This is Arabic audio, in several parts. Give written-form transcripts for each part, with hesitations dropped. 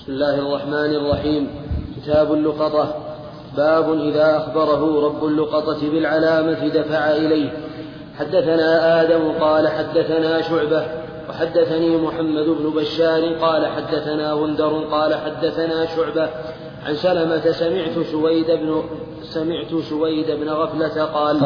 بسم الله الرحمن الرحيم. كتاب اللقطة. باب إذا أخبره رب اللقطة بالعلامة دفع إليه. حدثنا آدم قال حدثنا شعبة وحدثني محمد بن بشار قال حدثنا غندر قال حدثنا شعبة عن سلمة سمعت سويد بن غفلة قال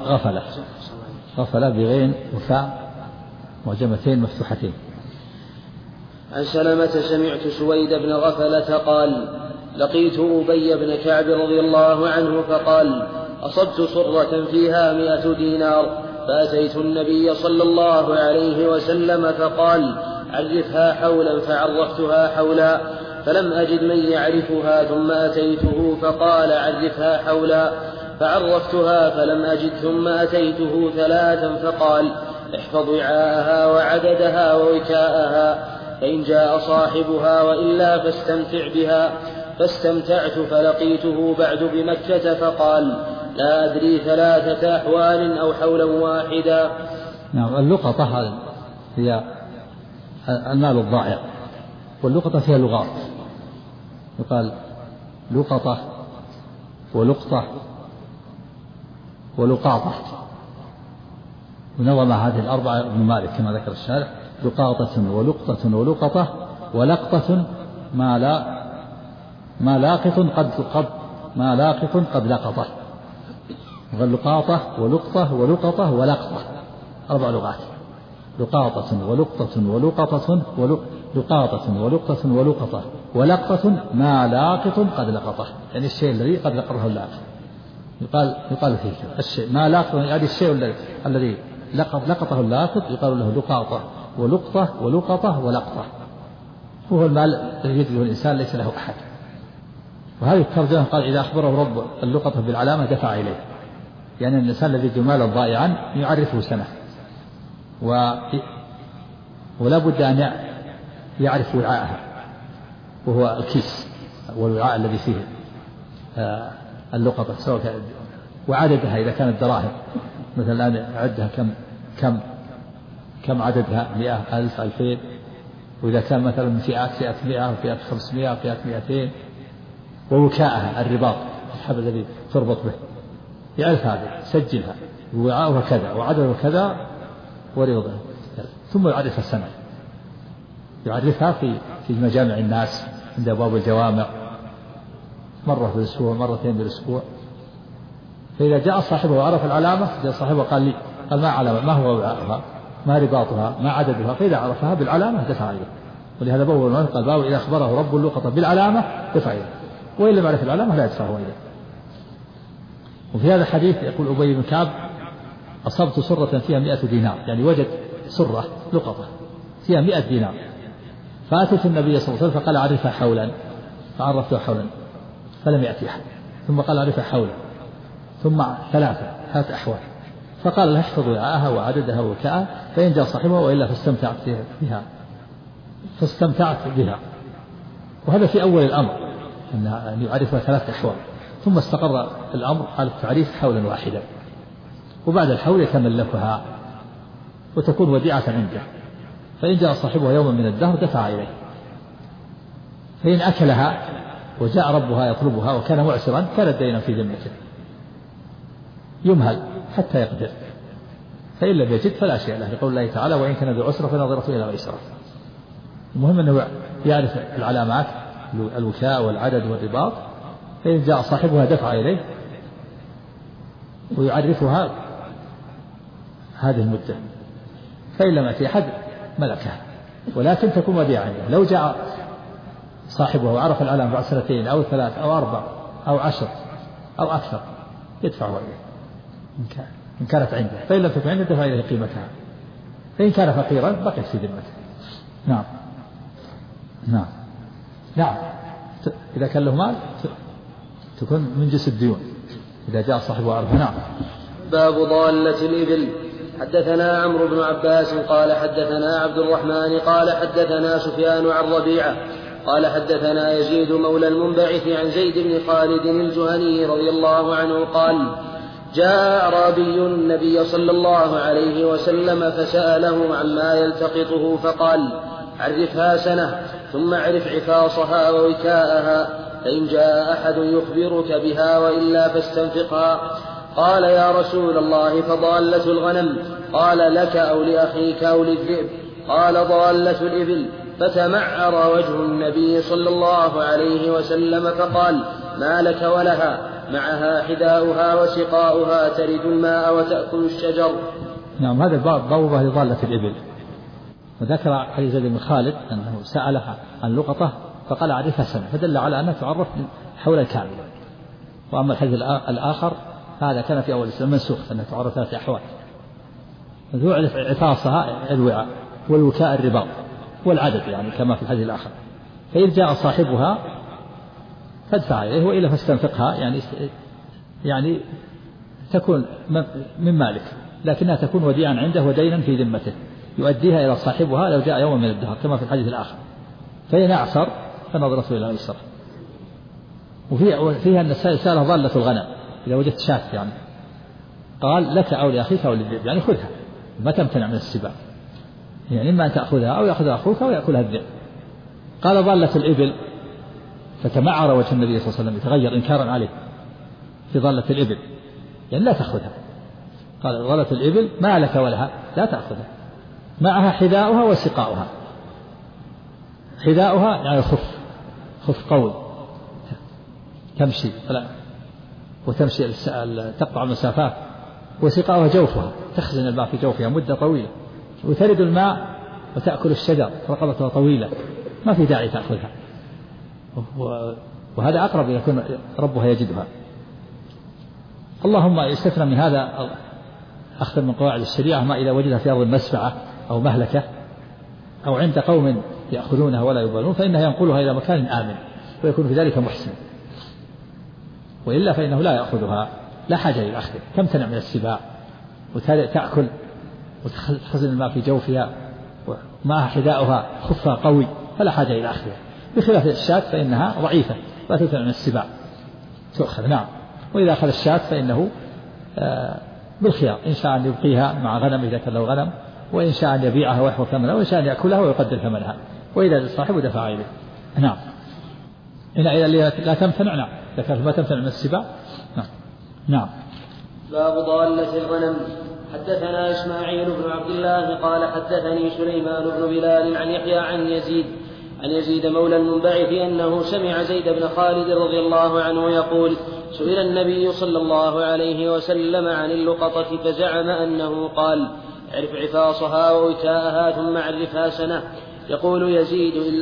غفلة بغين وفاء وجمتين مفتوحتين. عن سلمة سمعت سويد بن غفلة قال لقيت أبي بن كعب رضي الله عنه فقال أصبت صرة فيها 100 دينار فأتيت النبي صلى الله عليه وسلم فقال عرفها حولا فعرفتها حولا فلم أجد من يعرفها ثم أتيته فقال عرفها حولا فعرفتها فلم أجد ثم أتيته 3 فقال احفظ وعاءها وعددها ووكاءها فإن جاء صاحبها وإلا فاستمتع بها. فاستمتعت فلقيته بعد بمكة فقال لا أدري 3 أحوال أو حولا واحدا. نعم. اللقطة هي المال الضائع، واللقطة فيها لغات، يقال لقطة ولقطة ولقاطة، ونظم هذه الأربعة ابن مالك كما ذكر الشارح: لقاطة ولقطة ولقطة ولقطة ما لاقط قد لقطه. واللقاطة ولقطة ولقطة ولقطة 4 لغات: لقاطة ولقطة ولقطة لقاطة ولقطة ولقطة ولقطة ما لاقط قد لقطه، يعني الشيء الذي قد لقطه اللاقط. يقال فيه الشيء ما لاقط، يعني الشيء الذي لقطه اللاقط يقال له لقاطة ولقطة ولقطة ولقطة. وهو المال الذي يجده الإنسان ليس له أحد. وهذه الترجمة قال إذا أخبره رب اللقطة بالعلامة دفع إليه، يعني الإنسان الذي يجد مالا ضائعا يعرفه سنة، ولا بد أن يعرف وعاءها، وهو الكيس والوعاء الذي فيه اللقطة، سواء كان وعددها إذا كانت دراهم، مثلا الآن عدها كم عددها 100 1000 2000، وإذا كان مثلا فئة 100 وفئة 500 وفئة 200. ووكاءها الرباط، الحبل الذي تربط به، يعرف هذه، سجلها، وعاءها كذا وعددها كذا وربطها، ثم يعرف السنة، يعرفها في مجامع الناس عند أبواب الجوامع، مرة في الأسبوع مرتين بالأسبوع. فإذا جاء صاحبه وعرف العلامة، جاء صاحبه قال لي ما علامة، ما هو وعاءها، ما رباطها، ما عددها. فإذا عرفها بالعلامة دفع إليه. ولهذا قال باب إذا أخبره رب اللقطة بالعلامة دفع إليه، وإن لم يعرف العلامة لا يدفعه إليه. وفي هذا الحديث يقول أبي بن كعب أصبت صرة فيها 100 دينار، يعني وجد صرة لقطة فيها 100 دينار، فأتت النبي صلى الله عليه وسلم فقال عرفها حولا، فعرفتها حولا فلم يأتي أحد، ثم قال عرفها حولا، ثم 3 أحوال، فقال له احفظ وعاءها وعددها ووكاءها فإن جاء صاحبها وإلا فاستمتعت بها. وهذا في أول الأمر أن يعرفها 3 أحوال، ثم استقر الأمر على التعريف حولا واحدا، وبعد الحول يتملكها وتكون وديعة عنده، فإن جاء صاحبها يوما من الدهر دفع إليه. فإن أكلها وجاء ربها يطلبها وكان معسرا كانت دينا في ذمته، يمهل حتى يقدر، فإن لم يجد فلا شيء له، لقول الله تعالى وإن كان ذو عسرة فنظرة إلى ميسرة. المهم أنه يعرف العلامات، الوكاء والعدد والرباط، فإن جاء صاحبها دفع إليه ويعرفها هذه المدة، فإن لم يأتي أحد ملكها، ولكن تكون وديعة عنده. لو جاء صاحبها وعرف العلامة بعد 2 أو 3 أو 4 أو 10 أو أكثر يدفعها إليه إن كانت عنده، فإن لم تكن عنده دفع إليه قيمتها، فإن كان فقيرا بقيت في ذمته. نعم. إذا كان له مال تكون من جنس الديون إذا جاء صاحبه عرفه. نعم. باب ضالة الإبل. حدثنا عمرو بن عباس قال حدثنا عبد الرحمن قال حدثنا سفيان عن ربيعة قال حدثنا يزيد مولى المنبعث عن زيد بن خالد الجهني رضي الله عنه قال جاء أعرابي النبي صلى الله عليه وسلم فسأله عما يلتقطه فقال عرفها سنة، ثم اعرف عفاصها ووكاءها، فإن جاء أحد يخبرك بها وإلا فاستنفقها. قال يا رسول الله فضالة الغنم؟ قال لك أو لأخيك أو للذئب؟ قال ضالة الإبل. فتمعر وجه النبي صلى الله عليه وسلم فقال ما لك ولها؟ معها حذاؤها وسقاؤها ترد الماء وتأكل الشجر. نعم، هذا باب لضالة الإبل. وذكر حديث زيد بن خالد أنه سألها عن لقطة فقال أعرفها سنة، فدل على أنها تعرف حول الكامل. وأما الحديث الآخر هذا كان في أول الإسلام منسوخ، أنها تعرف 3 أحوال. تعرف عفاصها الوعاء، والوكاء الرباط، والعدد يعني كما في الحديث الآخر. فإذا جاء صاحبها فادفع إليه وإلا فاستنفقها، يعني تكون من مالك، لكنها تكون وديعا عنده ودينا في ذمته يؤديها إلى صاحبها لو جاء يوم من الدهر كما في الحديث الآخر. فإن أعسر فنظرته إلى أيسر. وفيها أن السائل ضالة الغنم إذا وجدت شاة يعني قال لك أو لأخيك أو للذئب، يعني خذها ما تمتنع من السباع، يعني إما أن تأخذها أو يأخذها أخوك أو يأكلها الذئب. قال ضالة الإبل، فتمعر وجه النبي صلى الله عليه وسلم يتغير إنكارا عليه في ضالة الإبل، يعني لا تأخذها. قال ضالة الإبل ما لك ولها؟ لا تأخذها. معها حذاؤها وسقاؤها. حذاؤها يعني خف قوي تمشي وتمشي تقطع المسافات. وسقاؤها جوفها، تخزن الماء في جوفها مدة طويلة. وترد الماء وتأكل الشجر، رقبتها طويلة ما في داعي تأخذها. وهذا أقرب إذا يكون ربها يجدها. اللهم يستثنى من هذا أخذ من قواعد الشريعة ما إذا وجدها في أرض مسفعة أو مهلكة أو عند قوم يأخذونها ولا يبالون، فإنه ينقلها إلى مكان آمن ويكون في ذلك محسن، وإلا فإنه لا يأخذها، لا حاجة إلى أخذها، تمتنع من السباع وتأكل وتخزن الماء في جوفها ومعها حذاؤها خفها قوي فلا حاجة إلى أخذها، بخلاف الشاة فإنها ضعيفة لا تمتنع من السباع تؤخذ. نعم. وإذا أخذ الشاة فإنه بالخيار، إن شاء أن يبقيها مع غنم إذا كان له غنم، وإن شاء أن يبيعها ويحفظ ثمنها، وإن شاء أن يأكلها ويقدر ثمنها، وإذا صاحبه دفع إليه. نعم. إذا لا تمتنع، نعم، إذا كانت ما تمتنع من السباع. نعم. نعم. باب ضالة الغنم. حدثنا إسماعيل بن عبد الله قال حدثني سليمان بن بلال عن يحيى عن يزيد مولى المنبعث أنه سمع زيد بن خالد رضي الله عنه يقول سئل النبي صلى الله عليه وسلم عن اللقطة فزعم أنه قال اعرف عفاصها ووكاءها ثم عرفها سنة. يقول يزيد إن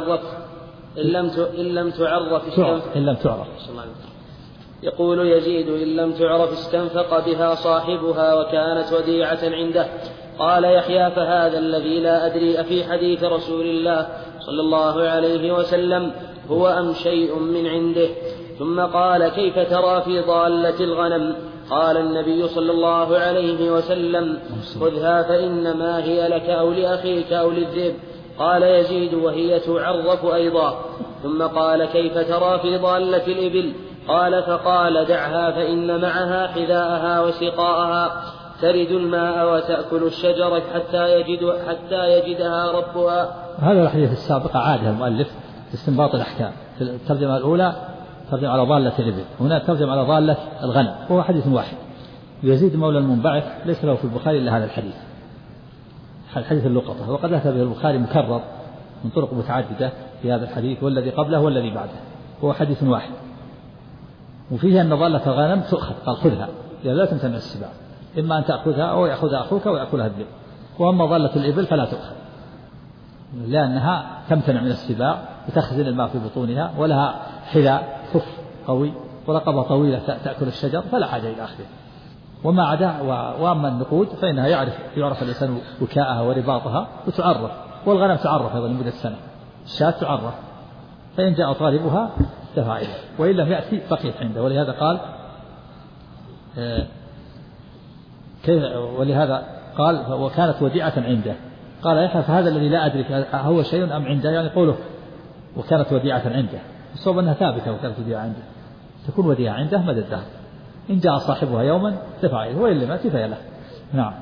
لم تعرف استنفق بها صاحبها وكانت وديعة عنده. قال يحيى فهذا الذي لا أدري أفي حديث رسول الله صلى الله عليه وسلم هو أم شيء من عنده. ثم قال كيف ترى في ضالة الغنم؟ قال النبي صلى الله عليه وسلم خذها فإنما هي لك أو لأخيك أو للذئب. قال يزيد وهي تعرف أيضا. ثم قال كيف ترى في ضالة الإبل؟ قال فقال دعها فإن معها حذاءها وسقاءها ترد الماء وتأكل الشجرة حتى يجدها ربها. هذا الحديث السابق عادها المؤلف استنباط الأحكام. في الترجمة الأولى ترجم على ضالة الإبل، هنا ترجم على ضالة الغنم، وهو حديث واحد. يزيد مولى المنبعث ليس له في البخاري إلا هذا الحديث، حديث اللقطة، وقد أتى به البخاري مكرر من طرق متعددة في هذا الحديث والذي قبله والذي بعده، هو حديث واحد. وفيه أن ضالة الغنم تؤخذ، قال خذها يعني لا تمتنع السباع، إما أن تأخذها أو يأخذها أخوك ويأكلها الذئب. وأما ضالة الإبل فلا تؤخذ لأنها تمتنع من السباع وتخزن الماء في بطونها ولها حذاء خف قوي ورقبة طويلة تأكل الشجر فلا حاجة إلى أخذها. وما عدا وأما النقود فإنها يعرف الإنسان وكاءها ورباطها وتعرف، والغنم تعرف أيضا لمدة سنة، الشاة تعرف، فإن جاء طالبها دفع إليه وإن لم يأتي بقيت عنده. ولهذا قال وكانت وديعة عنده. قال يحيى فهذا الذي لا أدرك هو شيء أم عنده، يعني قوله وكانت وديعة عنده الصواب أنها ثابتة، وكانت وديعة عنده تكون وديعة عنده مدى الدهر، إن جاء صاحبها يوما دفع إليه وإن لم يأتي فهي له.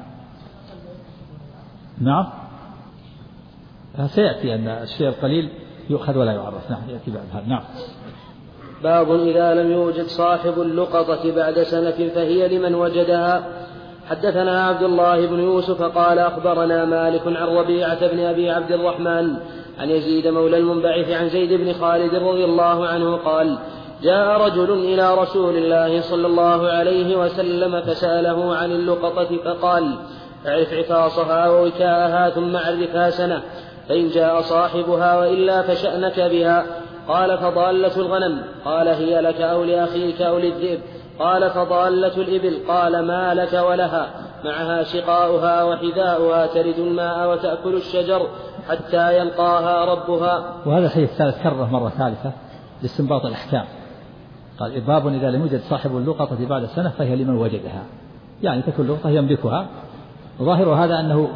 نعم. سيأتي أن الشيء القليل يؤخذ ولا يعرف. نعم يأتي بعد هذا. نعم. باب إذا لم يوجد صاحب اللقطة بعد سنة فهي لمن وجدها. حدثنا عبد الله بن يوسف قال أخبرنا مالك عن ربيعة بن أبي عبد الرحمن عن يزيد مولى المنبعث عن زيد بن خالد رضي الله عنه قال جاء رجل إلى رسول الله صلى الله عليه وسلم فسأله عن اللقطة فقال اعرف عفاصها ووكاءها ثم عرفها سنة فإن جاء صاحبها وإلا فشأنك بها. قال فضالة الغنم؟ قال هي لك أو لأخيك أو للذئب؟ قال فضالة الإبل؟ قال ما لك ولها؟ معها شقاؤها وحذاؤها ترد الماء وتأكل الشجر حتى يلقاها ربها. وهذا الحديث الثالث كرره مرة ثالثة لاستنباط الأحكام. قال باب إذا لم يوجد صاحب اللقطة بعد سنة فهي لمن وجدها، يعني تكون لقطة يملكها. ظاهر هذا أنه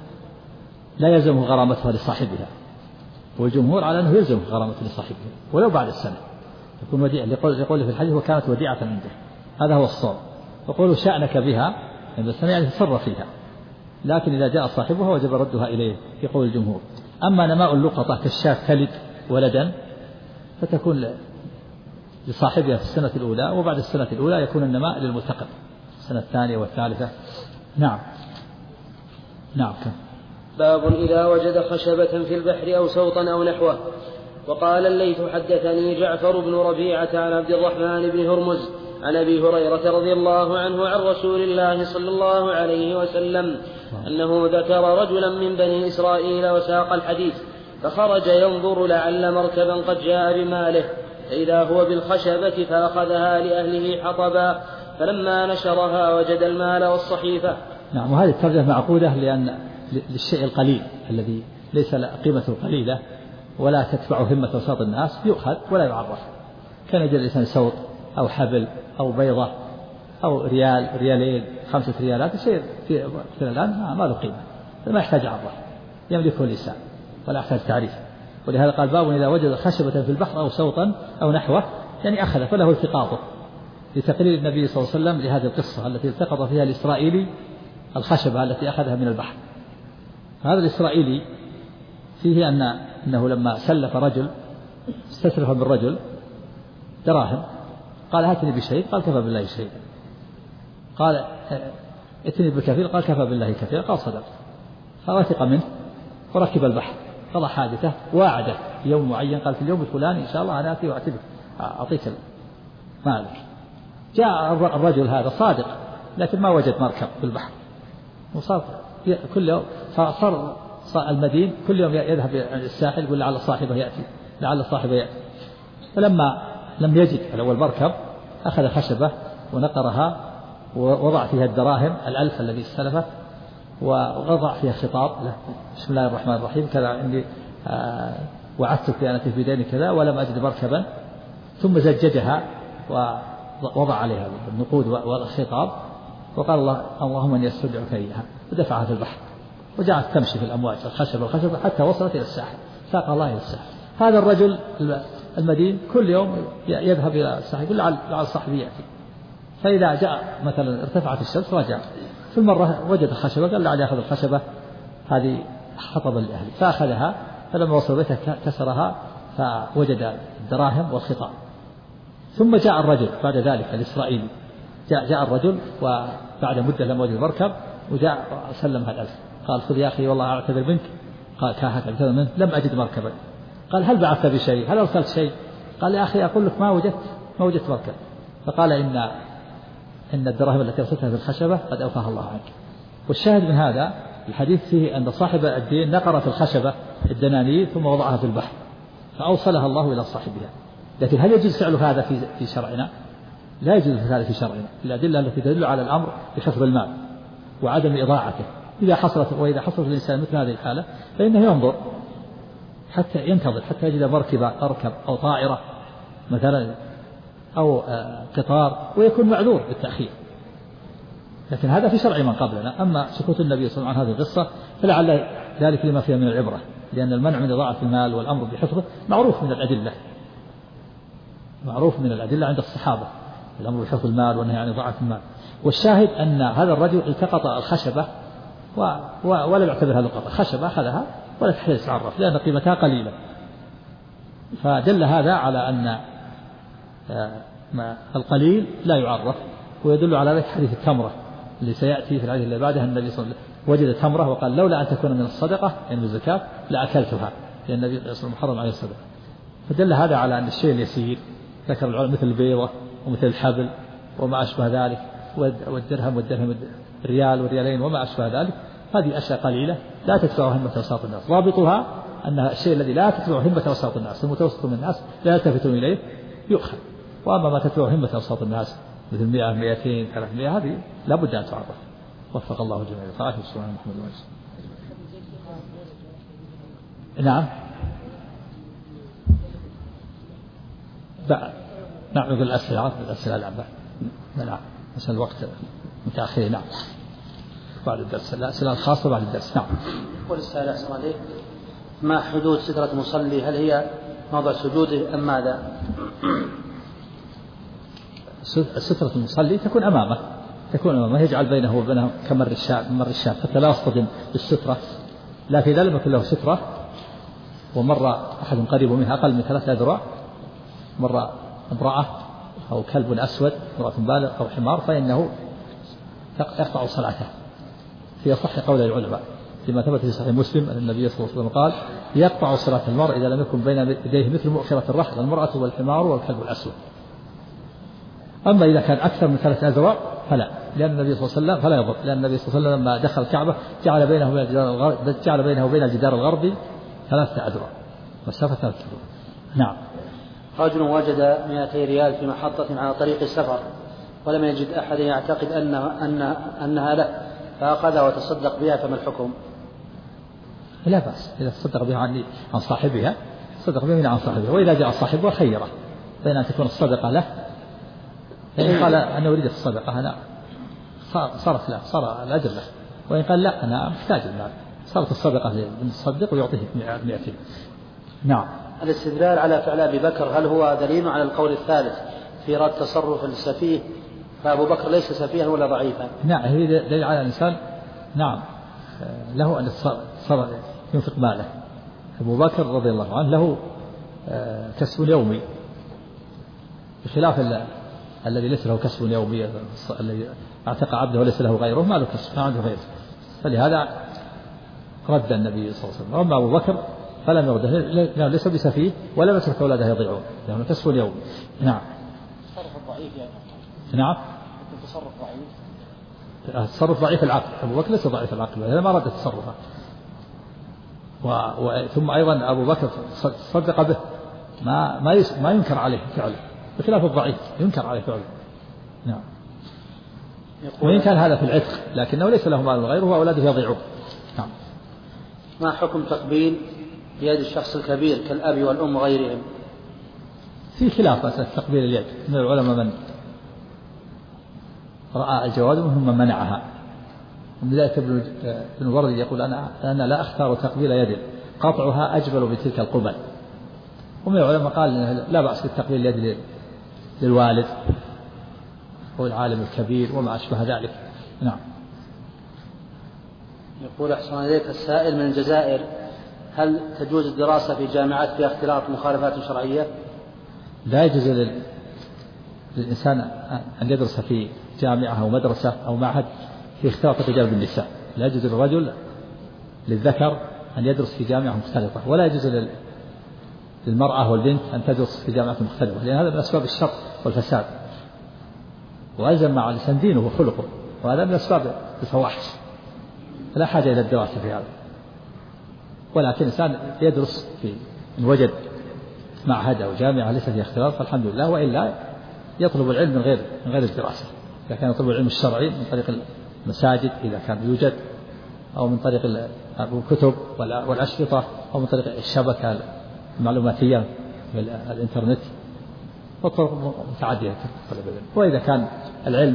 لا يلزمه غرامتها لصاحبها، والجمهور على أنه يلزم غرامتها لصاحبها ولو بعد السنة تكون وديعة، يقول في الحديث وكانت وديعة عنده. هذا هو الصواب. وقولوا شأنك بها عند السنة يعني تصرف فيها، لكن إذا جاء صاحبها وجب ردها إليه في قول الجمهور. أما نماء اللقطة كالشاة تلد ولدا فتكون لصاحبها في السنة الأولى، وبعد السنة الأولى يكون النماء للملتقط السنة الثانية والثالثة. نعم. نعم. باب إذا وجد خشبة في البحر أو سوطا أو نحوه. وقال الليث حدثني جعفر بن ربيعة عن عبد الرحمن بن هرمز عن أبي هريرة رضي الله عنه عن رسول الله صلى الله عليه وسلم أنه ذكر رجلا من بني إسرائيل وساق الحديث فخرج ينظر لعل مركبا قد جاء بماله فإذا هو بالخشبة فأخذها لأهله حطبا فلما نشرها وجد المال والصحيفة. نعم. وهذه الترجمة معقودة لأن للشيء القليل الذي ليس قيمته قليلة ولا تتبع همة وساط الناس يؤخذ ولا يعرف. كان يجد الإنسان سوط أو حبل أو بيضة أو ريال ريالين 5 ريالات يصير في الآن ما له قيمة، ما يحتاج عرف، يملكه الإنسان ولا يحتاج تعريف. ولهذا قال باب إذا وجد خشبة في البحر أو سوطا أو نحوه، يعني أخذ فله التقاطه، لتقرير النبي صلى الله عليه وسلم لهذه القصة التي التقط فيها الإسرائيلي الخشبة التي أخذها من البحر. هذا الإسرائيلي فيه أنه لما سلف رجل استسلف بالرجل دراهم، قال هاتني بشيء، قال كفى بالله شيء. قال ائتني بالكثير، قال كفى بالله كثير، قال صدق. فوثق منه وركب البحر، قضى حادثة، واعده يوم معين، قال في اليوم الفلاني إن شاء الله أنا آتي وأعتبك أعطيك مالك. جاء الرجل هذا صادق لكن ما وجد مركب في البحر، وصار كل يوم صار المدين كل يوم يذهب إلى الساحل يقول لعل صاحبه يأتي لعل صاحبه يأتي. فلما لم يجد الأول مركب أخذ خشبة ونقرها ووضع فيها الدراهم 1000 الذي استلفه، ووضع فيها خطاب له بسم الله الرحمن الرحيم كذا إني وعدتك بأنك في دين كذا ولم أجد مركبا، ثم زججها ووضع عليها النقود والخطاب وقال اللهم إني أستودعك إياها، ودفعها في البحر وجعلت تمشي في الأمواج الخشبة حتى وصلت إلى الساحل، ساق الله إلى الساحل. هذا الرجل المدين كل يوم يذهب إلى الساحل يقول لعل صاحبي يأتي، فإذا جاء مثلا ارتفعت الشمس رجع، في المرة وجد خشبة قال لعل يأخذ الخشبة هذه حطبا لأهله، فأخذها فلما وصل بيته كسرها فوجد الدراهم والخطاب. ثم جاء الرجل بعد ذلك الإسرائيلي، جاء الرجل وبعد مدة لم وجد مركب وجاء سلمها 1000، قال خذ يا أخي والله أعتذر منك، قال كاهك أعتذر منك لم أجد مركبا. قال هل بعثت بشيء؟ هل أرسلت شيء؟ قال يا أخي أقول لك ما وجدت مركب. فقال إن الدراهم التي أرسلتها في الخشبة قد أوفاها الله عنك. والشاهد من هذا الحديث فيه أن صاحب الدين نقر في الخشبة الدنانير ثم وضعها في البحر فأوصلها الله إلى صاحبها. لكن هل يجوز فعل هذا في شرعنا؟ لا يجوز هذا في شرعنا. الأدلة التي تدل على الأمر بحفظ المال وعدم إضاعته وإذا حصلت الإنسان مثل هذه الحالة فإنه ينظر حتى ينتظر حتى يجد مركب أو طائرة مثلا أو قطار ويكون معذور بالتأخير. لكن هذا في شرع من قبلنا. أما سكوت النبي صلى الله عليه وسلم عن هذه القصة فلعل ذلك لما فيها من العبرة، لأن المنع من إضاعة المال والأمر بحفظه معروف من الأدلة عند الصحابة، الأمر بحفظ المال والنهي عن إضاعة المال. والشاهد أن هذا الرجل التقط الخشبة ولم يعتبرها لقطة، خشبة أخذها ولا تحتاج تعرف لأن قيمتها قليلة، فدل هذا على أن القليل لا يعرف. ويدل على ذلك حديث التمرة اللي سيأتي في الحديث اللي بعده. النبي صلى الله عليه وسلم وجد تمرة وقال لولا أن تكون من الصدقة يعني من الزكاة لأكلتها، لأن النبي صلى الله عليه وسلم حرم عليه الصدقة. فدل هذا على أن الشيء اليسير ذكر العلماء مثل البيضة ومثل الحبل وما أشبه ذلك والدرهم الريال والريالين وما أشبه ذلك، هذه أشياء قليلة لا تتبع همة وساط الناس. رابطها أنها الشيء الذي لا تتبع همة وساط الناس، المتوسط من الناس لا يلتفتون إليه يؤخذ. وأما ما تتبع همة وساط الناس مثل 100 200 300 هذه لا بد أن تعرف. وفق الله جميع الخيرات والسلام محمد وعلى. نعم نعم يقول الأسئلة نعم مثل الوقت متأخر. نعم بعد الدرس الأسئلة الخاصة بعد الدرس. نعم. يقول السائل أحسن عليك ما حدود سترة المصلي؟ هل هي موضع سجوده أم ماذا؟ سترة المصلي تكون أمامه يجعل بينه وبينه كمر الشاة حتى لا يصطدم بالسترة. لكن إذا لم يكن له سترة ومر أحد قريب منها أقل من 3 أذرع، مر امرأة أو كلب أسود امرأة بالغ أو حمار، فإنه يقطع صلاته في أصح قول العلماء فيما ثبت في صحيح مسلم أن النبي صلى الله عليه وسلم قال يقطع صلاة المرء إذا لم يكن بين يديه مثل مؤخرة الرحل المرأة والحمار والكلب الأسود. أما إذا كان أكثر من 3 أذرع فلا، لأن النبي صلى الله عليه وسلم فلا يضر، لأن النبي صلى الله عليه وسلم لما دخل الكعبة جعل بينه وبين الجدار الغربي 3 أذرع مسافة 3 أذرع. نعم. رجل وجد 200 ريال في محطة على طريق السفر ولم يجد أحد يعتقد أنها له فأخذها وتصدق بها، فما الحكم؟ لا بأس إذا تصدق بها عن صاحبها صدق بها عن صاحبها، وإذا جاء صاحبها خيره بين أن تكون الصدقة له، فإن قال أنا أريد الصدقة أنا صارت له صار الأجر له، وإن قال لا أنا محتاج المال صارت الصدقة للمتصدق ويعطيه 200. نعم. الاستدلال على فعل أبي بكر هل هو دليل على القول الثالث في رد تصرف السفيه؟ فأبو بكر ليس سفيها ولا ضعيفا. نعم هي دليل على الإنسان نعم له أن ينفق ماله. أبو بكر رضي الله عنه له كسب يومي بخلاف الذي ليس له كسب يومي، الذي اعتق عبده وليس له غيره ما له كسب ما عنده غيره، فلهذا رد النبي صلى الله عليه وسلم. أما أبو بكر فلم يرده لأنه ليس بسفيه ولم يترك أولاده يضيعون لأنه كسب يومي. نعم. التصرف الضعيف يعني. نعم. التصرف ضعيف. التصرف ضعيف العقل، أبو بكر ليس ضعيف العقل هذا ما رد تصرفه. ثم أيضا أبو بكر صدق به ما ينكر عليه فعله بخلاف الضعيف ينكر عليه فعله. نعم. وإن كان هذا في العتق لكنه ليس له مال غيره وأولاده يضيعون. نعم. ما حكم تقبيل يد الشخص الكبير كالأب والأم وغيرهم؟ في خلاف مسألة تقبيل اليد، من العلماء من رأى الجواز ومنهم من منعها. ومن ذلك ابن الورد يقول أنا لا أختار تقبيل يد قطعها أجبل بتلك القبل. ومن العلماء قال لا بأس بالتقبيل اليد للوالد والعالم الكبير وما أشبه ذلك. نعم. يقول أحسن إليك السائل من الجزائر هل تجوز الدراسة في جامعات فيها اختلاط مخالفات شرعية؟ لا يجوز للإنسان أن يدرس في جامعة أو مدرسة أو معهد في اختلاط الرجال بالنساء. لا يجوز للذكر أن يدرس في جامعة مختلطة، ولا يجوز للمرأة والبنت أن تدرس في جامعة مختلفة، لأن هذا من أسباب الشر والفساد، وألزم مع الإنسان دينه وخلقه، وهذا من أسباب الفواحش، فلا حاجة إلى الدراسة في هذا. ولكن الإنسان يدرس إن وجد معهد أو جامعة ليس فيها اختلاط فالحمد لله، وإلا يطلب العلم من غير الدراسة. إذا كان يطلب العلم الشرعي من طريق المساجد إذا كان يوجد، أو من طريق الكتب والأشرطة، أو من طريق الشبكة المعلوماتية الإنترنت، والطرق متعددة. وإذا كان العلم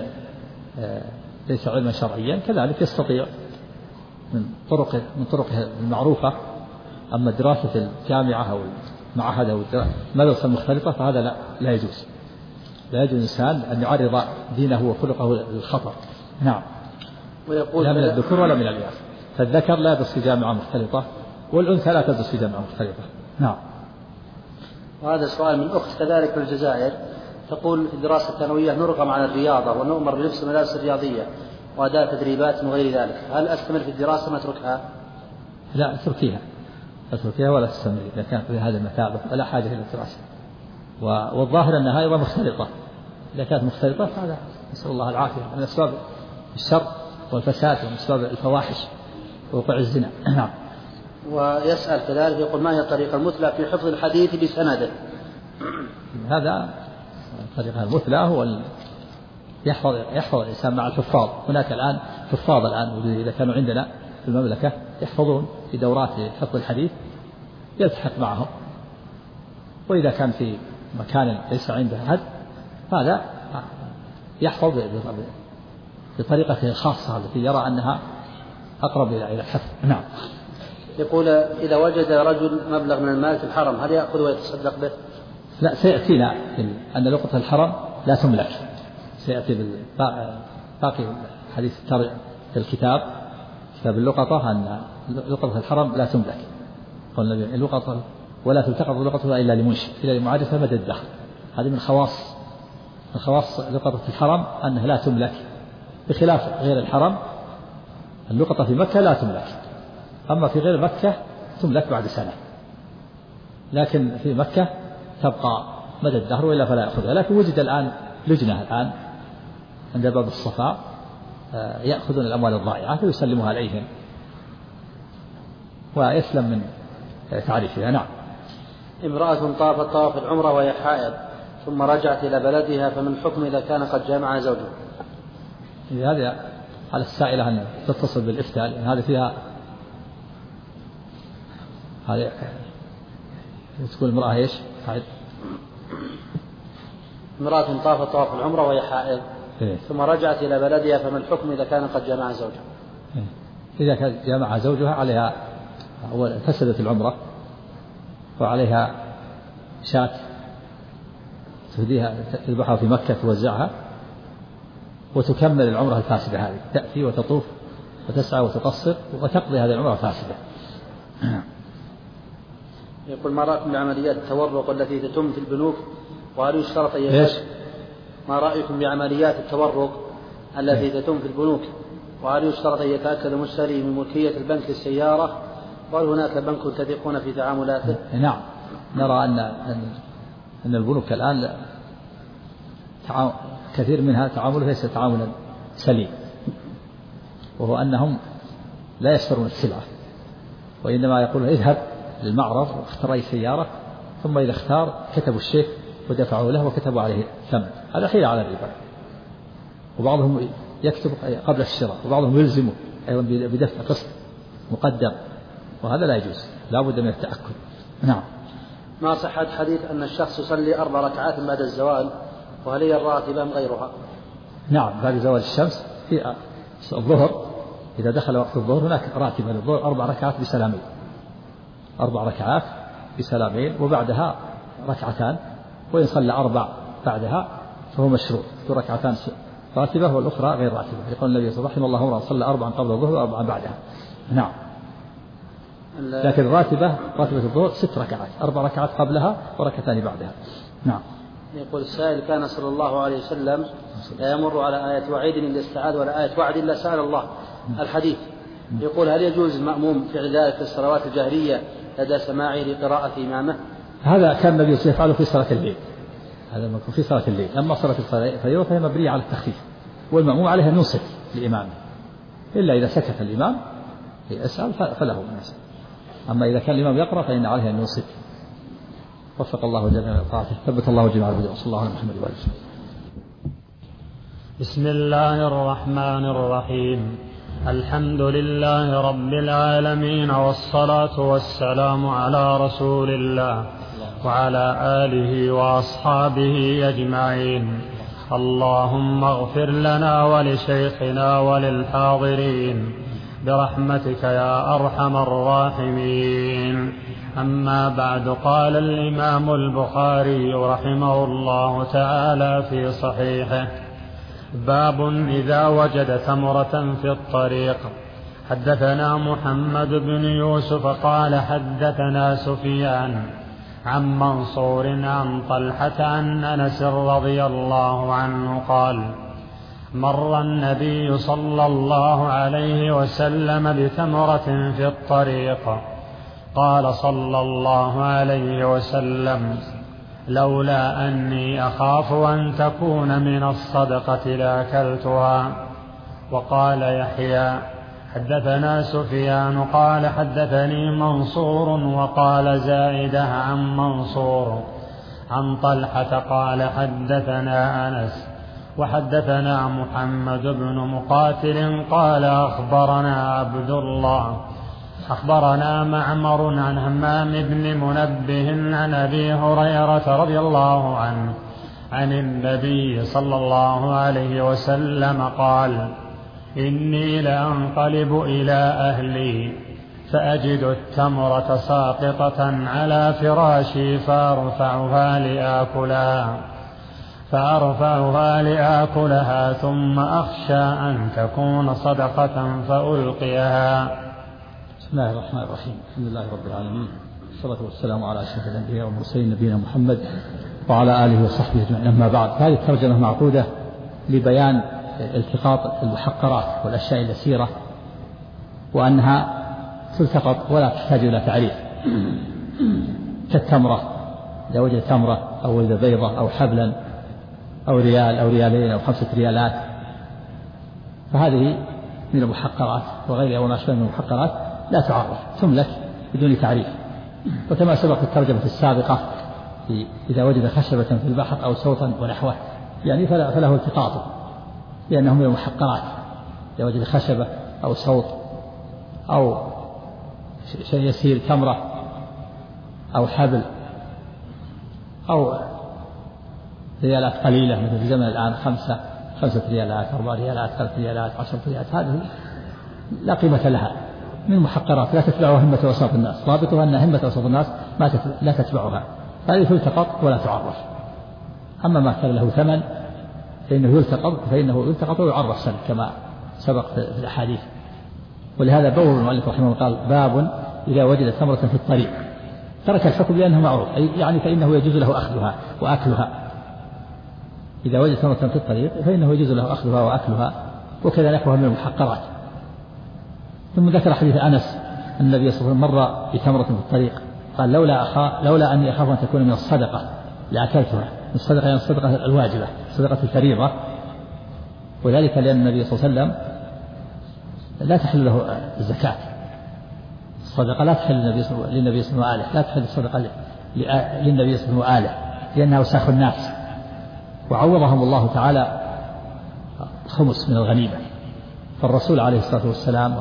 ليس علما شرعيا كذلك يستطيع من طرقه المعروفة. أما دراسة الجامعة أو المعهد أو المدرسة المختلفة فهذا لا يجوز. لا يجوز الإنسان أن يعرض دينه وخلقه للخطر. نعم. لا من الذكور ولا من الإناث، فالذكر لا يدرس في جامعة مختلطة والأنثى لا تدرس في جامعة مختلطة. نعم. وهذا سؤال من أخت كذلك من الجزائر، تقول في الدراسة الثانوية نرغم على الرياضة ونؤمر بلبس الملابس الرياضية وأداء تدريبات وغير ذلك، هل أستمر في الدراسة ما أتركها؟ لا، اتركيها ولا تستمر إذا كانت في هذه المثابة ولا حاجة إلى الدراسة. والظاهر أنها أيضا مختلطة، إذا كانت مختلطة فهذا نسأل الله العافية، من أسباب الشر والفساد ومن أسباب الفواحش ووقوع الزنا. نعم. ويسأل كذلك يقول ما هي الطريقة المثلى في حفظ الحديث بسنده؟ هذا الطريقة المثلى هو يحفظ الإنسان مع الحفاظ. هناك الآن حفاظ الآن إذا كانوا عندنا في المملكة يحفظون في دورات حفظ الحديث، يلتحق معهم، وإذا كان في مكان ليس عنده أحد هذا يحفظ بطريقته الخاصة التي يرى أنها أقرب إلى الحفظ. نعم. يقول إذا وجد رجل مبلغ من المال في الحرم هل يأخذ ويتصدق به؟ لا، سيأتينا أن لقطة الحرم لا تملك، سيأتي باقي حديث في الكتاب كتاب اللقطة أن لقطة الحرم لا تملك. قال النبي اللقطة ولا تلتقط لقطتها إلا لمنشد إلا لمعرفة مدى الدخل. هذه من خواص لقطة الحرم أنها لا تملك، بخلاف غير الحرم اللقطة في مكة لا تملك، أما في غير مكة تملك بعد سنة، لكن في مكة تبقى مدى الدهر وإلا فلا يأخذها. لكن وجد الآن لجنة الآن عند باب الصفاء يأخذون الأموال الضائعة ويسلمها عليهم ويسلم من تعريفها. نعم. امرأة طافت طواف العمرة وهي حائض ثم رجعت إلى بلدها فمن حكم إذا كان قد جامع زوجها؟ هذا على السائلة أن تتصل بالإفتاء، لأن هذه فيها هذه تقول المرأة إيش؟ حائض. امرأة طافت طواف العمرة وهي حائض ثم رجعت إلى بلدها فما الحكم إذا كان قد جامع زوجها؟ إذا كان جامع زوجها عليها أولا فسدت العمرة وعليها شاة تهديها تذبحها في مكة توزعها وتكمل العمرة الفاسدة هذه، تأتي وتطوف وتسعى وتقصر وتقضي هذه العمرة الفاسدة. يقول ما رأيكم بعمليات التورق التي تتم في البنوك وهل يشترط ما رأيكم بعمليات التورق التي تتم في البنوك وهل يشترط أن يتأكد المشتري من ملكية البنك للسيارة وهل هناك بنك تثقون في تعاملاته؟ نعم، نرى أن البنوك الآن كثير منها تعامله ليس تعاملا سليم، وهو أنهم لا يشترون السلعة وإنما يقول اذهب للمعرض واختار أي سيارة ثم إذا اختار كتبوا الشيك ودفعوا له وكتبوا عليه ثمن. هذا حيلة على الربا، وبعضهم يكتب قبل الشراء وبعضهم يلزمه أيضا بدفع قسط مقدم، وهذا لا يجوز، لا بد من التأكد. نعم. ما صحة حديث أن الشخص يصلي 4 ركعات بعد الزوال وهل هي الراتبة أم غيرها؟ نعم، بعد زوال الشمس في الظهر إذا دخل وقت الظهر هناك راتبة للظهر 4 ركعات بسلامين، 4 ركعات بسلامين وبعدها ركعتان، وإن صلى 4 بعدها فهو مشروع، 2 ركعتان راتبة والأخرى غير راتبة، يقول النبي صلى الله عليه وسلم الله أمره صلى 4 قبل الظهر و4 بعدها. نعم. لكن راتبة الظهر 6 ركعات، 4 ركعات قبلها وركعتان بعدها. نعم. يقول السائل كان صلى الله عليه وسلم لا يمر على آية وعيد إلا استعاذ ولا آية وعد إلا سأل الله. الحديث يقول هل يجوز المأموم فعل ذلك في الصلوات الجهرية لدى سماعه لقراءة إمامه؟ هذا كان النبي يفعله في صلاة الليل، هذا في صلاة الليل. أما صلاة الفريضة فهي مبنية على التخفيف، والمأموم عليها نصف لإمامه، إلا إذا سكت الإمام يسأل فله النصف، أما إذا كان الإمام يقرأ فإن عليها النصف. وفق الله جميع طاعته، ثبت الله جميع الهدى، وصلى الله على محمد وآله وسلم. بسم الله الرحمن الرحيم. الحمد لله رب العالمين، والصلاة والسلام على رسول الله وعلى آله وأصحابه أجمعين. اللهم اغفر لنا ولشيخنا وللحاضرين برحمتك يا أرحم الراحمين. أما بعد، قال الإمام البخاري رحمه الله تعالى في صحيحه: باب إذا وجد تمرة في الطريق. حدثنا محمد بن يوسف قال حدثنا سفيان عن منصور عن طلحة عن أنس رضي الله عنه قال مر النبي صلى الله عليه وسلم بتمرة في الطريق قال صلى الله عليه وسلم لولا أني أخاف أن تكون من الصدقة لأكلتها. وقال يحيى حدثنا سفيان قال حدثني منصور وقال زائدة عن منصور عن طلحة قال حدثنا أنس وحدثنا محمد بن مقاتل قال أخبرنا عبد الله أخبرنا معمر عن همام بن منبه عن أبي هريرة رضي الله عنه عن النبي صلى الله عليه وسلم قال إني لأنقلب إلى أهلي فأجد التمرة ساقطة على فراشي فأرفعها لآكلها ثم أخشى أن تكون صدقة فألقيها. بسم الله الرحمن الرحيم. الحمد لله رب العالمين والصلاة والسلام على أشرف الأنبياء والمرسلين نبينا محمد وعلى آله وصحبه أجمعين. أما بعد، هذه الترجمة معقودة لبيان التقاط المحقرات والأشياء اليسيرة وأنها تلتقط ولا تحتاج إلى تعريف، كالتمرة إذا وجد تمرة أو وجد بيضة أو حبلا أو ريال أو ريالين أو 5 ريالات، فهذه من المحقرات وغيرها وما أشبه من المحقرات لا تعرف، تملك بدون تعريف. وكما سبق الترجمة السابقة إذا وجد خشبة في البحر أو صوتا ونحوه يعني فله التقاطه لأنه من المحقرات. إذا وجد خشبة أو صوت أو شيء يسير تمرة أو حبل أو ريالات قليلة مثل في زمن الآن 5 ريالات 4 ريالات 3 ريالات 10 ريالات، هذه لا قيمة لها، من المحقرات لا تتبعها همة وسط الناس، رابطها أن همة وسط الناس لا تتبعها، هذه تلتقط ولا تعرف. أما ما كان له ثمن فإنه يلتقط ويعرف سنة كما سبق في الأحاديث. ولهذا بوّب المؤلف رحمه الله قال باب إذا وجد ثمرة في الطريق، ترك الحكم لأنه معروف، يعني فإنه يجوز له أخذها وأكلها. إذا وجد ثمرة في الطريق فإنه يجوز له أخذها وأكلها، وكذا نحوها من المحقرات. ثم ذكر حديث أنس النبي صلى الله عليه وسلم مر بتمرة في الطريق قال لولا أني أخاف أن تكون من الصدقة لأكلتها. الصدقة يعني الصدقة الواجبة، صدقة الفريضة، وذلك لأن النبي صلى الله عليه وسلم لا تحل له الزكاة، الصدقة لا تحل للنبي صلى الله عليه وسلم، لا تحل الصدقة للنبي صلى الله عليه وسلم لأنها وساخ الناس، وعوضهم الله تعالى خمس من الغنيمة. فالرسول عليه الصلاة والسلام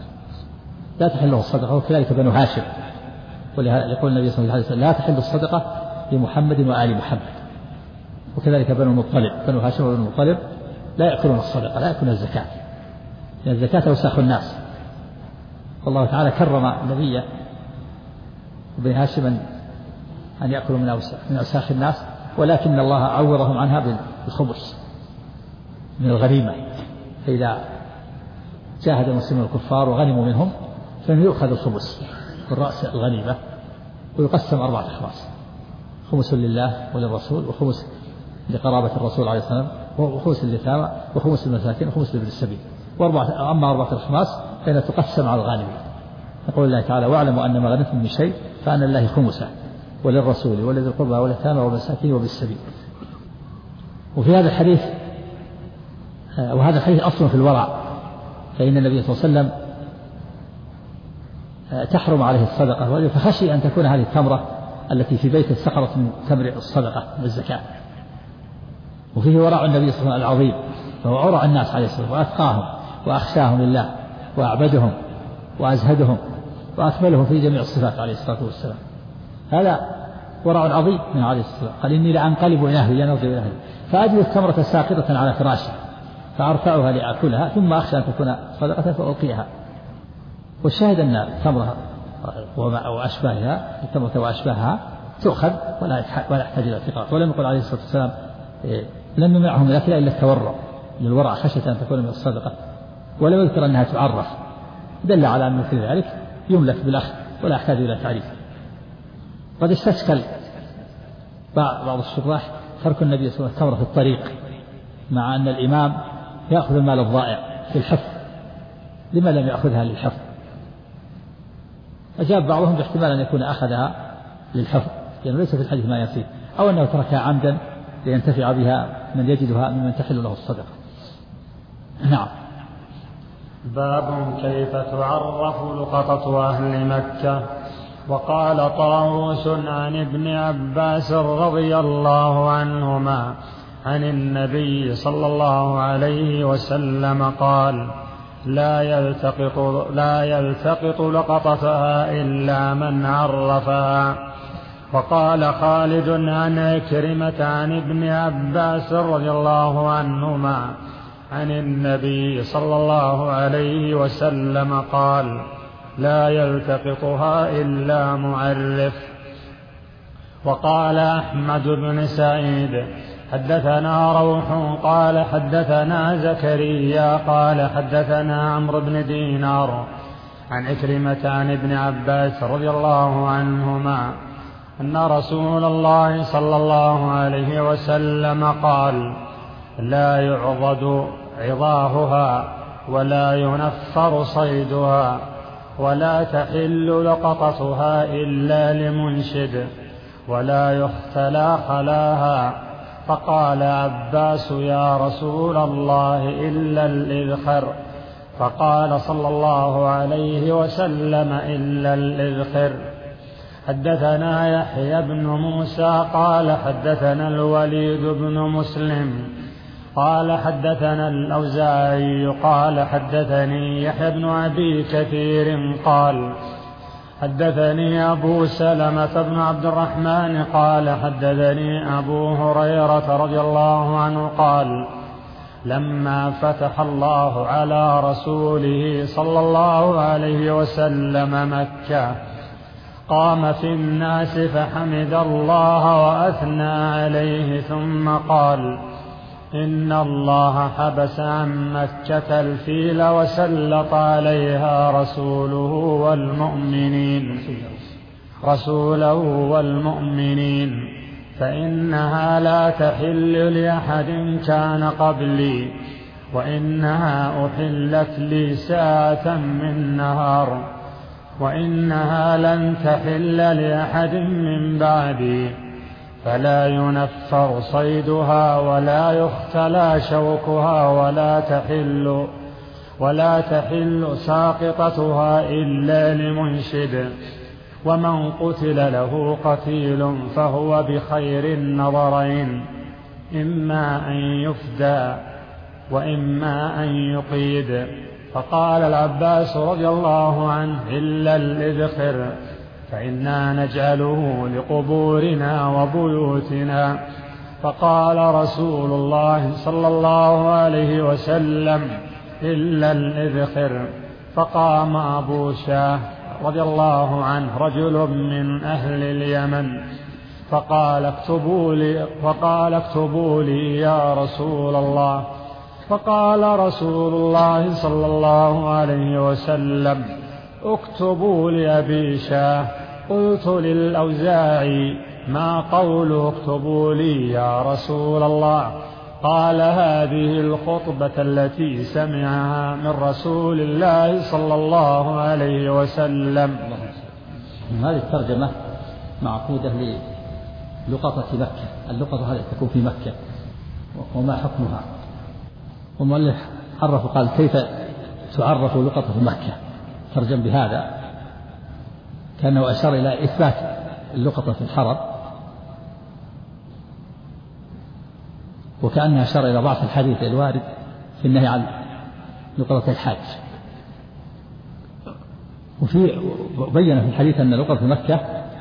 لا تحل له الصدقة، وكذلك بنو هاشم، ولهذا يقول النبي صلى الله عليه وسلم لا تحل الصدقة لمحمد وآل محمد، وكذلك بنو المطلب، بنو هاشم وبنو المطلب لا يأكلون الصدقة، لا يأكلون الزكاة، لأن الزكاة وساخ الناس. والله تعالى كرم نبيه بني هاشم أن يأكلوا من أوساخ الناس، ولكن الله عوضهم عنها بالخمس من الغنيمة. فإذا جاهد المسلمون الكفار وغنموا منهم فإنه يؤخذ الخمس من رأس الغنيمة ويقسم 4 أخماس، خمس لله وللرسول، وخمس لقرابة الرسول عليه الصلاة والسلام، وخمس لليتامى، وخمس للمساكين، وخمس لابن السبيل. أما 4 أخماس فإنها تقسم على الغانمين. يقول الله تعالى واعلموا أن ما غنمتم من شيء فأن الله خمسه وللرسول ولذي القربى واليتامى والمساكين وابن السبيل. وفي هذا الحديث وهذا الحديث أصل في الورع، فإن النبي صلى الله عليه وسلم تحرم عليه الصدقة، فخشي أن تكون هذه التمرة التي في بيته سقطت من تمر الصدقة والزكاة. وفيه ورع النبي صلى الله عليه وسلم العظيم، فهو ورع الناس عليه الصلاة والسلام، وأتقاهم وأخشاهم لله وأعبدهم وأزهدهم وأكملهم في جميع الصفات عليه الصلاة والسلام. هذا ورع عظيم من عليه الصلاة والسلام. قال إني لأنقلب إلى أهلي لأنرجع إلى أهلي فأجد التمرة ساقطة على فراشي فأرفعها لآكلها ثم أخشى أن تكون صدقة فألقيها. والشاهد أن التمرة وأشباهها، التمرة وأشباهها تؤخذ ولا يحتاج إلى التقاط. ولم يقل عليه الصلاة والسلام لم يمنعهم من الأكل إلا التورع للورع خشية أن تكون من الصدقة، ولم يذكر أنها تعرف، دل على أن مثل ذلك يملك بالأخذ ولا يحتاج إلى تعريف. قد استشكل بعض الشراح ترك النبي صلى الله عليه وسلم التمر في الطريق مع أن الإمام يأخذ المال الضائع في الحفظ، لما لم يأخذها للحفظ؟ أجاب بعضهم باحتمال أن يكون أخذها للحفظ لأنه ليس في الحديث ما يصير، أو أنه تركها عمدا لينتفع بها من يجدها ممن تحل له الصدقة. نعم. باب كيف تعرف لقطة أهل مكة. وقال طاووس عن ابن عباس رضي الله عنهما عن النبي صلى الله عليه وسلم قال: لا يلتقط لقطتها إلا من عرفها. وقال خالد عن عكرمة عن ابن عباس رضي الله عنهما عن النبي صلى الله عليه وسلم قال: لا يلتقطها إلا معرف. وقال أحمد بن سعيد: حدثنا روح قال حدثنا زكريا قال حدثنا عمرو بن دينار عن عكرمة عن ابن عباس رضي الله عنهما أن رسول الله صلى الله عليه وسلم قال: لا يعضد عظاهها ولا ينفر صيدها ولا تحل لقطتها إلا لمنشد ولا يختلى خلاها. فقال عباس: يا رسول الله إلا الإذخر. فقال صلى الله عليه وسلم: إلا الإذخر. حدثنا يحيى بن موسى قال حدثنا الوليد بن مسلم قال حدثنا الأوزاعي قال حدثني يحيى بن أبي كثير قال حدثني أبو سلمة بن عبد الرحمن قال حدثني أبو هريرة رضي الله عنه قال: لما فتح الله على رسوله صلى الله عليه وسلم مكة قام في الناس فحمد الله وأثنى عليه ثم قال: إن الله حبس عن مكة الفيل وسلط عليها رسوله والمؤمنين فإنها لا تحل لأحد كان قبلي وإنها أحلت لي ساعة من نهار وإنها لن تحل لأحد من بعدي فلا ينفر صيدها ولا يختلى شوكها ولا تحل ساقطتها إلا لمنشد. ومن قتل له قتيل فهو بخير النظرين إما أن يفدى وإما أن يقيد. فقال العباس رضي الله عنه: إلا الإذخر فإنا نجعله لقبورنا وبيوتنا. فقال رسول الله صلى الله عليه وسلم: إلا الإذخر. فقام أبو شاه رضي الله عنه رجل من أهل اليمن فقال: اكتبوا لي يا رسول الله. فقال رسول الله صلى الله عليه وسلم: اكتبوا لأبي شاه. قلت للأوزاعي: ما قوله اكتبوا لي يا رسول الله؟ قال: هذه الخطبة التي سمعها من رسول الله صلى الله عليه وسلم. هذه الترجمة معقودة للقطة مكة. اللقطة هذه تكون في مكة وما حكمها. ومؤلف عرف قال: كيف تعرف لقطة مكة؟ ترجم بهذا كأنه أشار إلى إثبات اللقطة في الحرم، وكأنه أشار إلى ضعف الحديث الوارد في النهي عن لقطة الحاج. وبين في الحديث أن لقطة مكة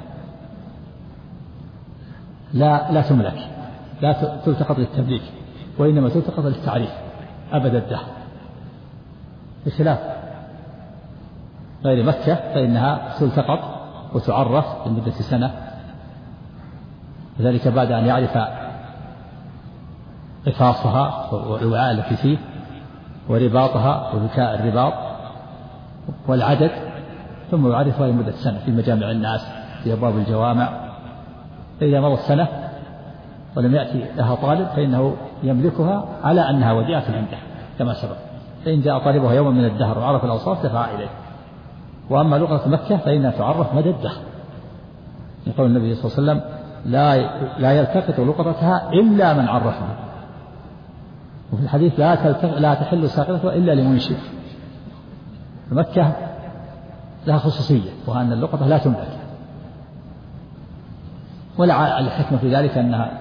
لا تملك، لا تلتقط للتمليك، وإنما تلتقط للتعريف أبد الدهر، بخلاف غير مكة فإنها تلتقط وتعرف لمدة سنة، وذلك بعد أن يعرف قفاصها والوعاء التي فيه ورباطها وذكاء الرباط والعدد، ثم يعرفها لمدة سنة في مجامع الناس في أبواب الجوامع فإذا مضت سنة ولم يأتي لها طالب فإنه يملكها على أنها وديعة عنده كما سبق. فإن جاء طالبها يوما من الدهر وعرف الأوصاف دفع إليه. وأما لقطة مكة فإنها تعرف مدى الدهر. يقول النبي صلى الله عليه وسلم لا يلتقط لقطتها إلا من عرفها. وفي الحديث لا تحل ساقطتها إلا لمنشد. مكة لها خصوصية وأن اللقطة لا تملك. ولعل الحكمة في ذلك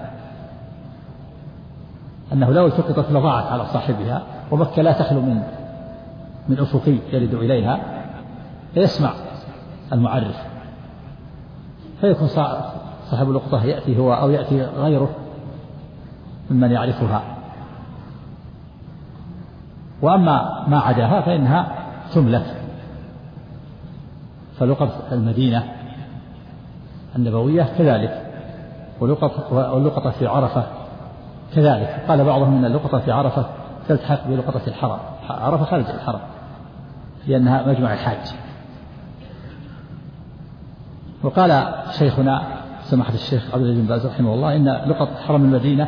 أنه لو التقطت لضاعت على صاحبها، ومكة لا تخلو من أفقي يرد إليها فيسمع المعرف فيكون صاحب اللقطة يأتي هو أو يأتي غيره ممن يعرفها. وأما ما عداها فإنها تملك. فلقطة المدينة النبوية كذلك، واللقطة في عرفة كذلك. قال بعضهم أن اللقطة في عرفة تلتحق بلقطة الحرم. عرفة خارج الحرم لأنها مجمع الحاج. وقال شيخنا سماحة الشيخ عبد العزيز بن باز رحمه الله إن لقطة حرم المدينة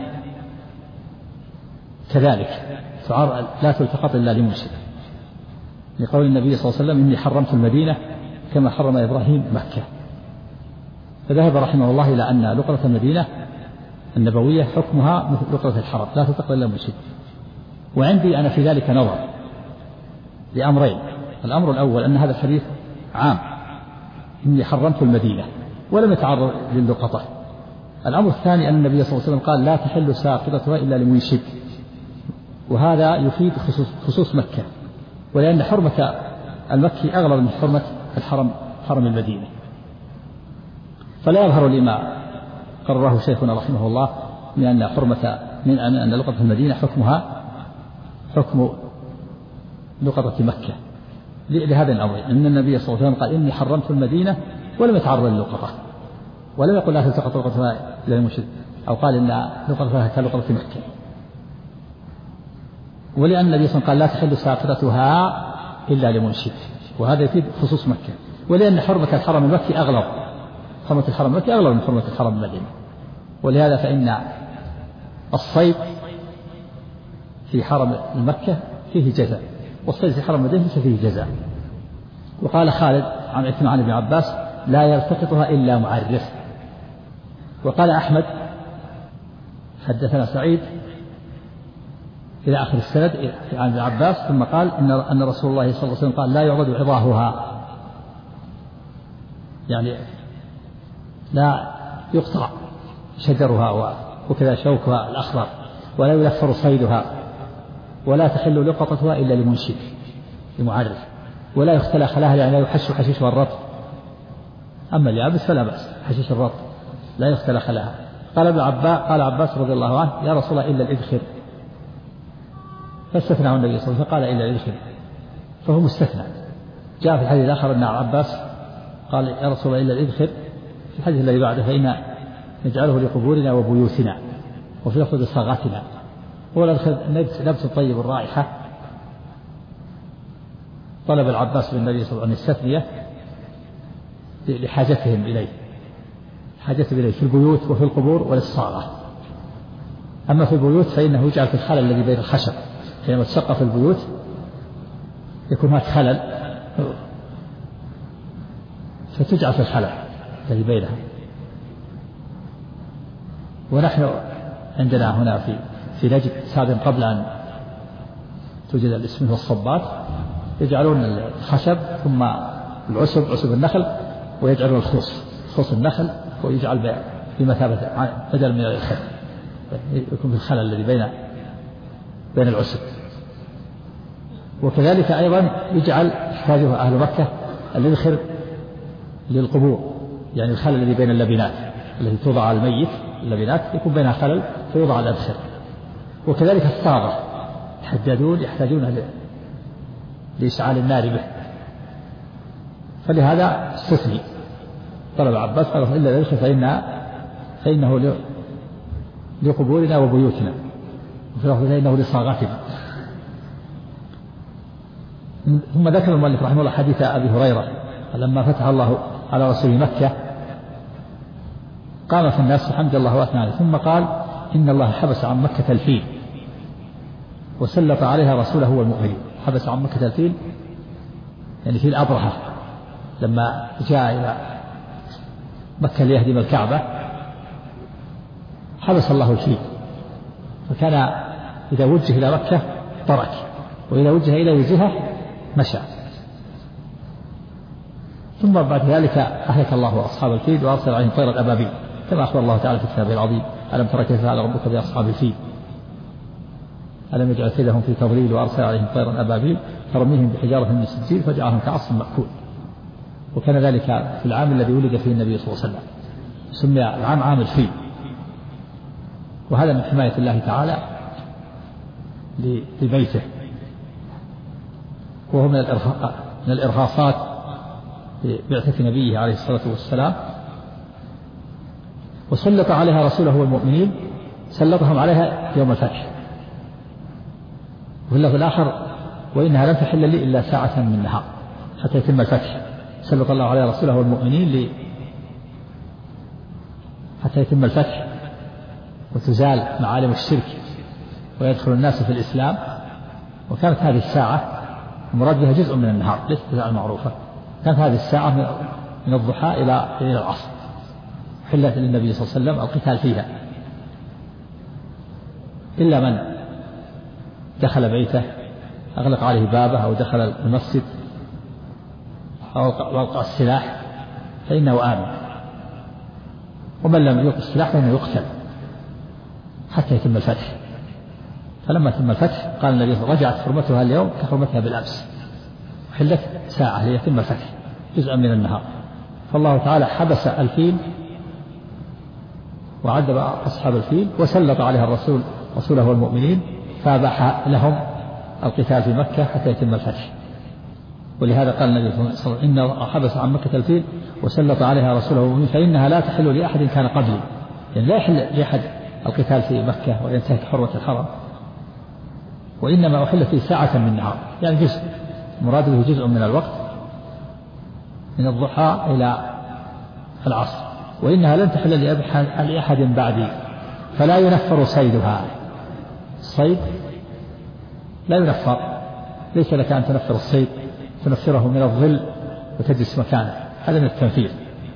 كذلك لا تلتقط إلا لمنشد، لقول النبي صلى الله عليه وسلم إني حرمت المدينة كما حرم إبراهيم مكة. فذهب رحمه الله إلى أن لقطة المدينة النبوية حكمها مثل لقطة الحرم لا تلتقط إلا منشد. وعندي أنا في ذلك نظر لأمرين. الأمر الأول أن هذا الحديث عام، إني حرمت المدينة ولم يتعرض للقطة. الأمر الثاني أن النبي صلى الله عليه وسلم قال لا تحل ساقطتها إلا لمنشد، وهذا يفيد خصوص مكة، ولأن حرمة المكي أغلب من حرمة حرم المدينة. فلا يظهر لما قرره شيخنا رحمه الله من أن لقطة المدينة حكمها حكم لقطة مكة لهذا الأمر، أن النبي صلى الله عليه وسلم قال إني حرمت المدينة ولم يتعرض للقطة، ولم يقل لا تلتقط لقطتها إلا للمنشد، أو قال إن لقطتها كلقطة مكة. ولأن النبي صلى الله عليه وسلم قال لا تحل ساقطتها إلا لمنشد، وهذا يفيد خصوص مكة. ولأن حرمة الحرم المكي أغلب، حرمة الحرم المكي أغلب من حرمة الحرم المدينة. ولهذا فإن الصيد في حرم المكة فيه جزاء، والصيد في حرم المدينة فيه جزاء. وقال خالد عن ابن عباس لا يلتقطها إلا معرف. وقال أحمد حدثنا سعيد إلى آخر السند عن ابن عباس، ثم قال أن رسول الله صلى الله عليه وسلم قال لا يعضد عظاهها، يعني لا يقطع شجرها وكذا شوكها الأخضر، ولا يلفر صيدها، ولا تحل لقطتها إلا لمنشد لمعرف، ولا يختلى خلاها، يعني لا يحش حشيشها الرطب. أما اليابس فلا بأس، حشيش الرطب لا يختلى خلاها. قال عباس رضي الله عنه يا رسول الله إلا الإذخر، فاستثناه النبي صلى الله عليه وسلم قال إلا الإذخر، فهو مستثنى. جاء في الحديث الآخر أن عباس قال يا رسول الله إلا الإذخر، في الحديث الذي بعده فإن نجعله لقبورنا وبيوتنا، وفي لفظ صاغاتنا. هو نبت طيب الرائحة. طلب العباس بالنبي صلى الله عليه وسلم التثنية لحاجتهم إليه، حاجتهم إليه في البيوت وفي القبور وللصاغة. أما في البيوت فإنه يجعل في الخلل الذي بين الخشب، حينما تشق في البيوت يكون هناك خلل فتجعل في الخلل الذي بينها. ونحن عندنا هنا في نجد سابق قبل أن توجد الاسم والصبات يجعلون الخشب ثم العسب، عسب النخل، ويجعلون خصوص النخل، ويجعل بمثابة بدل من الخل، يكون في الخلل الذي بين العسب. وكذلك أيضا يجعل يحتاجه أهل مكة الإذخر للقبور، يعني الخلل الذي بين اللبنات التي توضع على الميت، اللبنات يكون بينها خلل فيوضع الأذخر. وكذلك الصاغة يحتاجون لإشعال النار به، فلهذا استثني. طلب عباس قال إلا الإذخر فإنه لقبورنا وبيوتنا، وفي لفظ فإنه لصاغاتنا. ثم ذكر المؤلف رحمه الله حديث أبي هريرة لما فتح الله على رسول مكة فقام في الناس الحمد لله وأثنى عليه، ثم قال إن الله حبس عن مكة الفيل وسلط عليها رسوله والمؤمنين. حبس عن مكة الفيل يعني في الأبرهة لما جاء إلى مكة ليهدم الكعبة حبس الله الفيل، فكان إذا وجه إلى مكة ترك، وإذا وجه إلى وجهه مشى. ثم بعد ذلك أهلك الله أصحاب الفيل وأرسل عليهم طير الأبابيل كما أخبر الله تعالى في كتابه العظيم: ألم تر كيف فعل ربك بأصحاب الفيل ألم يجعل كيدهم في تضليل وأرسل عليهم طيرا أبابيل ترميهم بحجارة من سجيل فجعلهم كعصف مأكول. وكان ذلك في العام الذي ولد فيه النبي صلى الله عليه وسلم، سمي العام عام الفيل، وهذا من حماية الله تعالى لبيته، وهو من الإرهاصات بعثة نبيه عليه الصلاة والسلام. وسلط عليها رسوله والمؤمنين، سلطهم عليها يوم الفتح. وفي اللفظ الآخر: وإنها لم تحل لي إلا ساعة من النهار حتى يتم الفتح. سلط الله عليها رسوله والمؤمنين حتى يتم الفتح وتزال معالم الشرك ويدخل الناس في الإسلام. وكانت هذه الساعة المراد بها جزء من النهار، ليست الساعة المعروفة. كانت هذه الساعة من الضحى إلى العصر، حلت للنبي صلى الله عليه وسلم القتال فيها، إلا من دخل بيته أغلق عليه بابه أو دخل المسجد أو ألقى السلاح فإنه آمن، ومن لم يلقى السلاح فإنه يقتل حتى يتم الفتح. فلما تم الفتح قال النبي صلى الله عليه وسلم: رجعت حرمتها اليوم كحرمتها بالأمس، حلت ساعة ليتم الفتح جزءا من النهار. فالله تعالى حبس الفيل وعذب أصحاب الفيل وسلط عليها رسوله والمؤمنين، فأباح لهم القتال في مكة حتى يتم الفتح. ولهذا قال النبي صلى الله عليه وسلم: إن الله حبس عن مكة الفيل وسلط عليها رسوله والمؤمنين فإنها لا تحل لأحد كان قبلي. يعني لا يحل لأحد القتال في مكة وينتهك حرمة الحرم، وإنما أحل في ساعة من النهار، يعني جزء، مراد به جزء من الوقت من الضحى إلى العصر. وإنها لن تحل لأحد بعدي فلا ينفر صيدها. الصيد لا ينفر، ليس لك أن تنفر الصيد تنفره من الظل وتجلس مكانه، هذا من التنفير.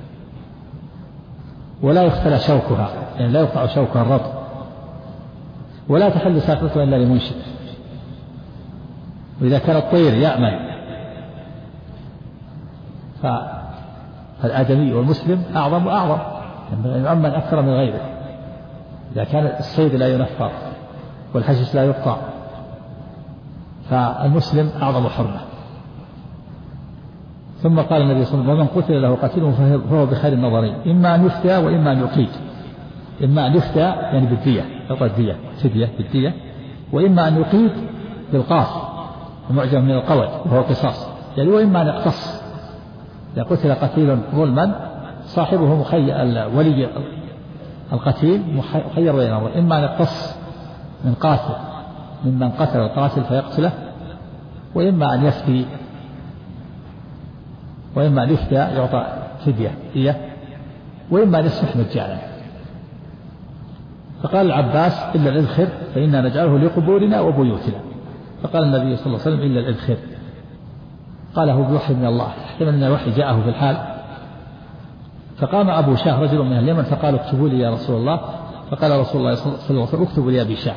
ولا يختلى شوكها، يعني لا يقطع شوكها الرطب. ولا تحل ساقطتها إلا لمنشد. وإذا كان الطير يأمن فالآدمي والمسلم أعظم وأعظم، يعني يؤمن أكثر من غيره. إذا كان الصيد لا ينفر والحشيش لا يقطع فالمسلم أعظم حرمة. ثم قال النبي صلى الله عليه وسلم: ومن قتل له قتيل فهو بخير النظرين، إما أن يفتى وإما أن يقيد. إما أن يفتى يعني بالدية، يعطى الدية فدية بالدية، وإما أن يقيد بالقاف المعجم من القود وهو القصاص، يعني وإما أن يقتص. إذا قتل قتيل ظلما صاحبه ولي القتيل مخير بين أمرين: إما أن يقتص من قاتل ممن قتل القاتل فيقتله، وإما أن يفتي، وإما أن يفتى يعطى فدية دية، وإما أن يسمح مجانا. فقال العباس: إلا الإذخر فإنا نجعله لقبورنا وبيوتنا. فقال النبي صلى الله عليه وسلم: إلا الإذخر. قاله بوحي من الله، احتمل أن الوحي جاءه في الحال. فقام أبو شاه رجل من اليمن فقال: اكتبوا لي يا رسول الله. فقال رسول الله صلى الله عليه وسلم: اكتبوا لي أبي شاه.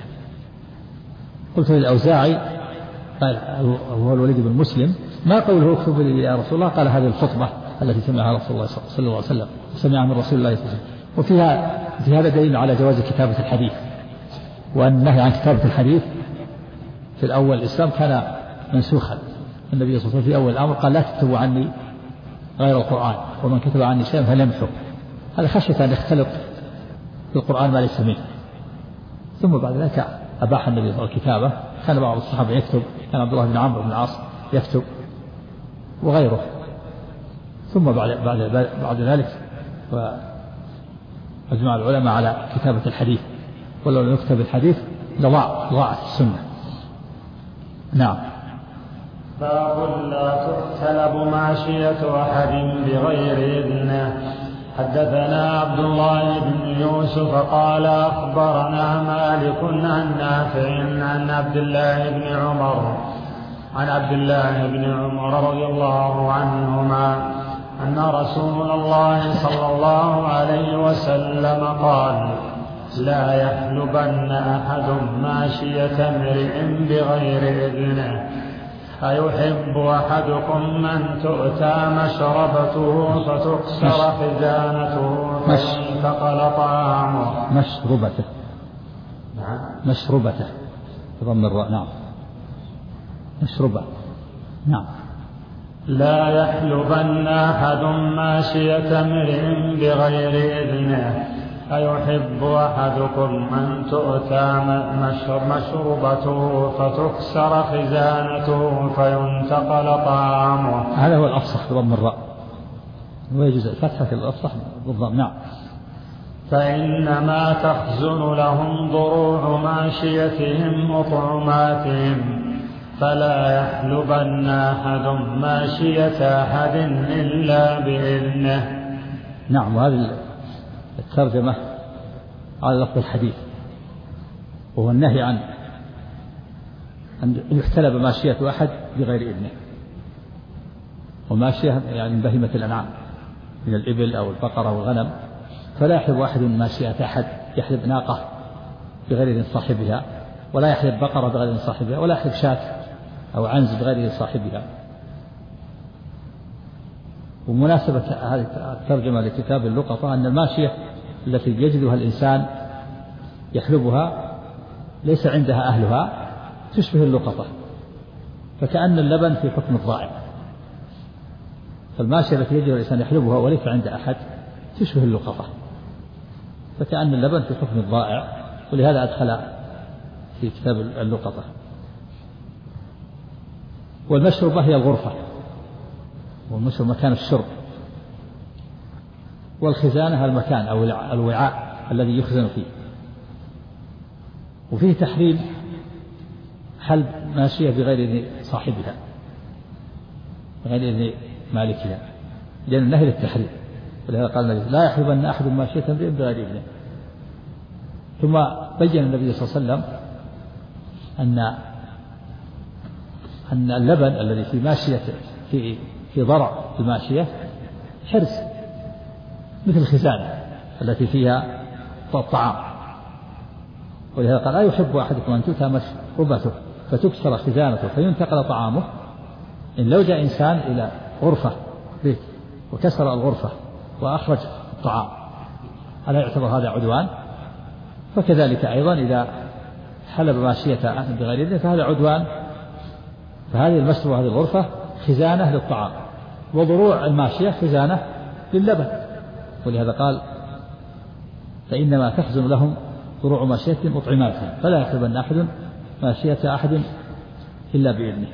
قلت للأوزاعي قال هو الوليد بن مسلم: ما قوله اكتبوا لي يا رسول الله؟ قال: هذه الخطبة التي سمعها رسول الله صلى الله عليه وسلم وسمعها من رسول الله صلى الله عليه وسلم. وفي هذا دليل على جواز كتابة الحديث، وأن النهي عن كتابة الحديث في الأول الإسلام كان منسوخا. النبي صلى الله عليه وسلم في أول الأمر قال: لا تكتبوا عني غير القرآن، ومن كتب عني شيئا فليمحو. هذا خشية أن يختلط في القرآن ما ليس منه. ثم بعد ذلك أباح النبي صلى الله عليه وسلم الكتابة. كان بعض الصحابة يكتب، كان عبد الله بن عمرو بن العاص يكتب وغيره. ثم بعد ذلك أجمع العلماء على كتابة الحديث، ولو لم يكتب الحديث ضاعت السنة. نعم. باب لا تختلب ماشية أحد بغير إذنه. حدثنا عبد الله بن يوسف قال أخبرنا مالك عن نافع عن عبد الله بن عمر رضي الله عنهما أن رسول الله صلى الله عليه وسلم قال: لا يحلبن أحد ماشية امرئ بغير إذنه، أيحب أحدكم من تؤتى مشربته فتكسر خزانته فينتقل طعامه. مشربته بضم الراء. نعم. مشربة. نعم. لا يحلبن أحد ماشية امرئ بغير إذنه، أيحب أحدكم أن تؤتى مشربته فتكسر خزانته فينتقل طعامه. هذا هو الأفصح بضم الراء، ويجوز الفتحة الأفصح بالضم. نعم. فإنما تخزن لهم ضروع ماشيتهم وطعماتهم، فلا يحلبن أحد ماشية أحد إلا بإذنه. نعم. وهذه الترجمة على لفظ الحديث، وهو النهي عن أن يحتلب ماشية أحد بغير إذنه. وماشية يعني بهيمة الأنعام من الإبل أو البقرة أو الغنم، فلا يحلب أحد ماشية أحد، يحلب ناقة بغير إذن صاحبها، ولا يحلب بقرة بغير إذن صاحبها، ولا يحلب شاة أو عنز بغير إذن صاحبها. ومناسبة هذه الترجمة لكتاب اللقطة أن الماشية التي يجدها الإنسان يحلبها ليس عندها أهلها تشبه اللقطة، فكأن اللبن في حكم الضائع. فالماشية التي يجدها الإنسان يحلبها وليس عند أحد تشبه اللقطة، فكأن اللبن في حكم الضائع، ولهذا أدخل في كتاب اللقطة. والمشربة هي الغرفة، والمشرب مكان الشرب، والخزانة المكان أو الوعاء الذي يخزن فيه. وفيه تحريم حلب ماشية بغير إذن صاحبها، بغير إذن مالكها، لأن النهي للتحريم. ولهذا قال النبي: لا يحلبن أحد ماشية امرئ بغير إذنه. ثم بين النبي صلى الله عليه وسلم أن اللبن الذي في ماشية في ضرع الماشية حرز مثل الخزانة التي فيها الطعام. ولهذا قال: لا يحب أحدكم أن تؤتى مشربته فتكسر خزانته فينتقل طعامه. إن لو جاء إنسان إلى غرفة بيت وكسر الغرفة وأخرج الطعام، ألا يعتبر هذا عدوان؟ فكذلك أيضا إذا حلب ماشية أحد بغير إذنه فهذا عدوان. فهذه المشربة وهذه الغرفة خزانة للطعام، وضروع الماشية خزانة للبن. ولهذا قال: فإنما تخزن لهم ضروع ماشيتهم وطعماتهم، فلا يحلبن أحد ماشية أحد إلا بإذنه.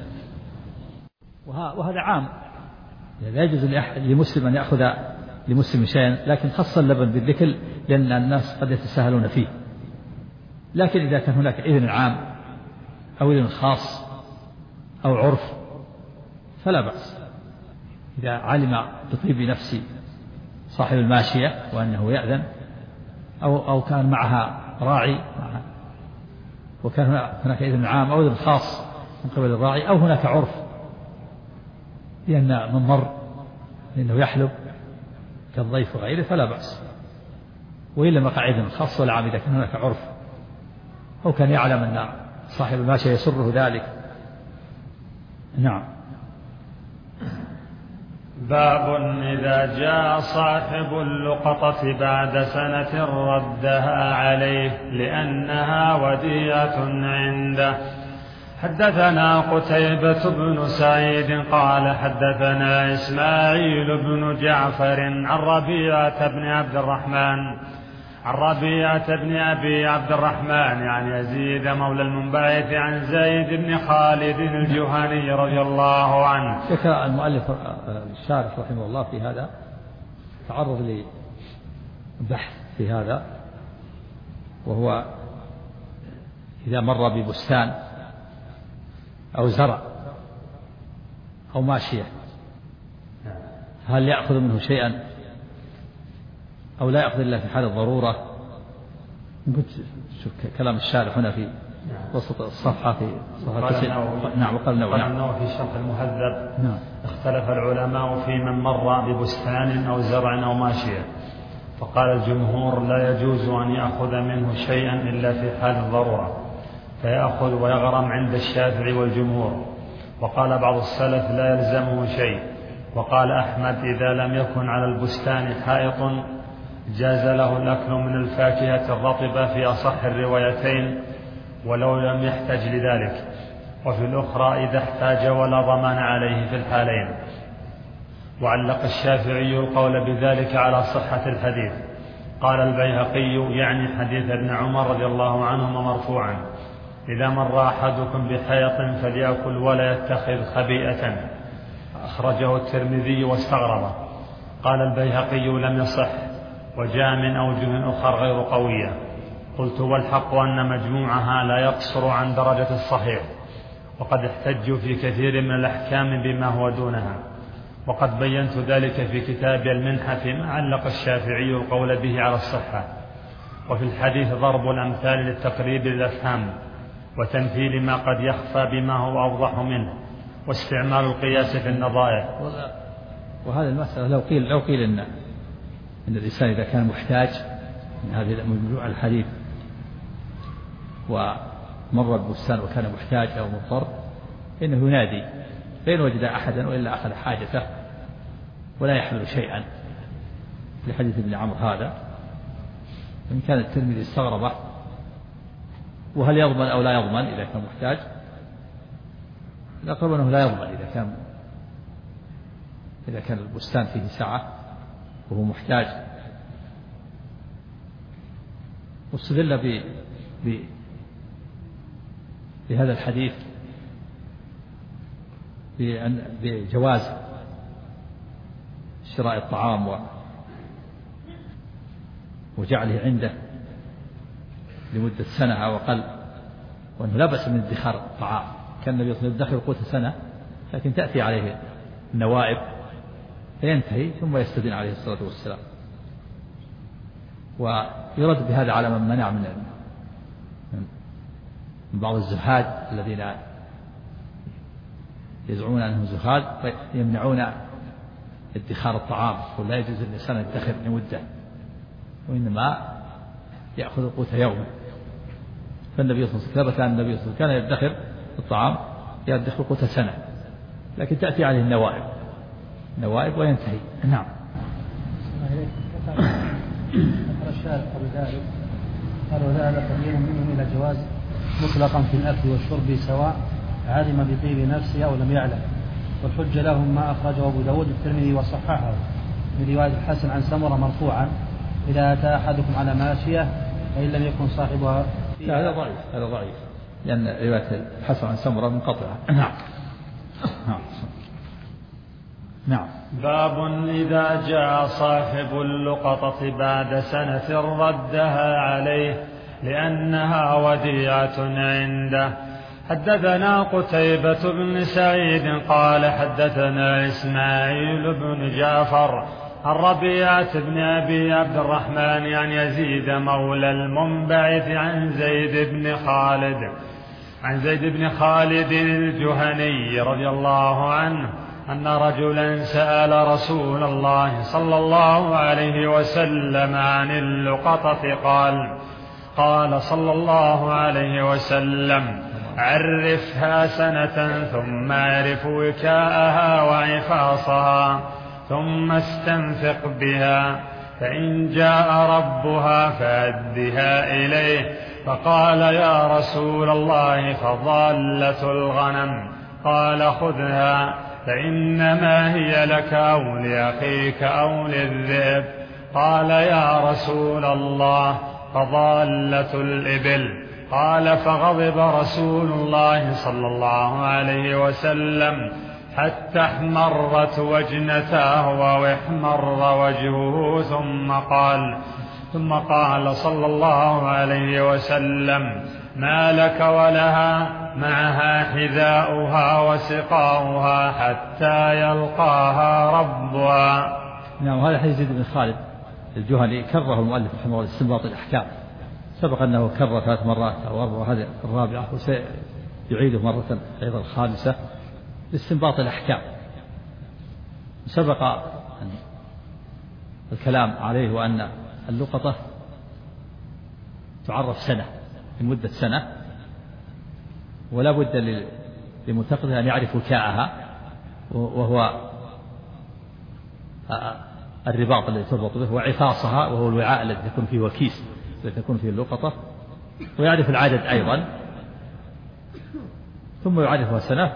وهذا عام، لا يجوز لمسلم أن يأخذ لمسلم شيئا، لكن خص اللبن بالذكر لأن الناس قد يتساهلون فيه. لكن إذا كان هناك إذن عام أو إذن خاص أو عرف فلا بأس. إذا علم بطيب نفس صاحب الماشية وأنه يأذن، أو كان معها راعي وكان هناك إذن عام أو إذن خاص من قبل الراعي، أو هناك عرف لأن من مر لأنه يحلب كالضيف وغيره فلا بأس. وإن لم يقع إذن خاص ولا عام، إذا كان هناك عرف أو كان يعلم أن صاحب الماشية يسره ذلك. نعم. باب إذا جاء صاحب اللقطة بعد سنة ردها عليه لأنها وديعة عنده. حدثنا قتيبة بن سعيد قال حدثنا إسماعيل بن جعفر عن ربيعة بن أبي عبد الرحمن يعني يزيد مولى المنبعث عن زيد بن خالد الجهني رضي الله عنه. ذكر المؤلف الشارح رحمه الله في هذا، تعرض لبحث في هذا، وهو إذا مر ببستان أو زرع أو ماشية هل يأخذ منه شيئا أو لا يقضي إلا في حال الضرورة. قلت شوف كلام الشارح هنا في وسط الصفحة في صفحة نعم. وقال النووي في شرح المهذب نعم. اختلف العلماء في من مر ببستان أو زرع أو ماشية، فقال الجمهور لا يجوز أن يأخذ منه شيئا إلا في حال الضرورة فيأخذ ويغرم عند الشافعي والجمهور. وقال بعض السلف لا يلزمه شيء. وقال أحمد إذا لم يكن على البستان حائط جاز له الأكل من الفاكهة الرطبة في أصح الروايتين ولو لم يحتج لذلك، وفي الأخرى إذا احتاج ولا ضمان عليه في الحالين. وعلق الشافعي القول بذلك على صحة الحديث. قال البيهقي يعني حديث ابن عمر رضي الله عنهما مرفوعا إذا مر أحدكم بحيط فليأكل ولا يتخذ خبيئة، أخرجه الترمذي واستغربه. قال البيهقي لم يصح وجاء من أوجه أخرى غير قوية. قلت والحق أن مجموعها لا يقصر عن درجة الصحيح، وقد احتجوا في كثير من الأحكام بما هو دونها، وقد بينت ذلك في كتاب المنحة فيما علق الشافعي القول به على الصحة. وفي الحديث ضرب الأمثال للتقريب للأفهام وتمثيل ما قد يخفى بما هو أوضح منه واستعمال القياس في النظائر. وهذه المسألة لو قيل إن الإنسان إذا كان محتاج من هذه مجموعة الحديث ومر البستان وكان محتاج أو مضطر إنه ينادي فإن وجد أحدا وإلا أخذ حاجته ولا يحمل شيئا لحديث ابن عمرو هذا. إن كان الترمذي استغربه وهل يضمن أو لا يضمن إذا كان محتاج، الأقرب أنه لا يضمن إذا كان البستان فيه سعة وهو محتاج. واستدل بهذا الحديث بجواز شراء الطعام وجعله عنده لمدة سنة أو أقل، وأنه لا بأس من ادخار الطعام. كان النبي صلى الله عليه وسلم يدخر قوت سنة، لكن تأتي عليه النوائب فينتهي ثم يستدين عليه الصلاة والسلام. ويرد بهذا على من منع من بعض الزهاد الذين يزعمون أنهم زهاد يمنعون ادخار الطعام، ولا يجوز للإنسان يدخر لمدة، وإنما يأخذ قوت يومه. فالنبي صلى الله عليه وسلم ثبت أن النبي صلى الله عليه وسلم كان يدخر الطعام يدخر قوت سنة، لكن تأتي عليه النوائب وينتهي. نعم. ذكر الشارع قبل ذلك قال وذهب كثير منهم إلى جواز مطلقا في الأكل والشرب سواء علم بطيب نفسه أو لم يعلم، والحجة لهم ما أخرجه أبو داود الترمذي وصححه من رواية الحسن عن سمرة مرفوعا إذا أتى أحدكم على ماشية فإن لم يكن صاحبها هذا ضعيف لأن رواية الحسن عن سمرة منقطعة. نعم. باب إذا جاء صاحب اللقطة بعد سنة ردها عليه لأنها وديعة عنده. حدثنا قتيبة بن سعيد قال حدثنا إسماعيل بن جعفر عن ربيعة بن أبي عبد الرحمن عن يزيد مولى المنبعث عن زيد بن خالد الجهني رضي الله عنه أن رجلا سأل رسول الله صلى الله عليه وسلم عن اللقطة قال صلى الله عليه وسلم عرفها سنة ثم اعرف وكاءها وعفاصها ثم استنفق بها، فإن جاء ربها فأدها إليه. فقال يا رسول الله فضالة الغنم؟ قال خذها فإنما هي لك أو لأخيك أو للذئب. قال يا رسول الله فضالة الإبل؟ قال فغضب رسول الله صلى الله عليه وسلم حتى احمرت وجنتاه واحمر وجهه ثم قال صلى الله عليه وسلم ما لك ولها معها حذاؤها وسقاؤها حتى يلقاها ربها. نعم. هذا حديث زيد بن خالد الجهني كرره المؤلف رحمه الله استنباط الأحكام، سبق أنه كرر 3 مرات أو 4، هذه الرابعة، وسيعيده مرة أيضا الخامسة لاستنباط الأحكام. سبق الكلام عليه وأن اللقطة تعرف سنة لمدة سنة، ولا بد لمنتقدها أن يعرف وكاءها، وهو الرباط الذي تربط به، وعفاصها وهو الوعاء الذي تكون فيه وكيس الذي تكون فيه اللقطة، ويعرف العدد أيضا، ثم يعرفها سنة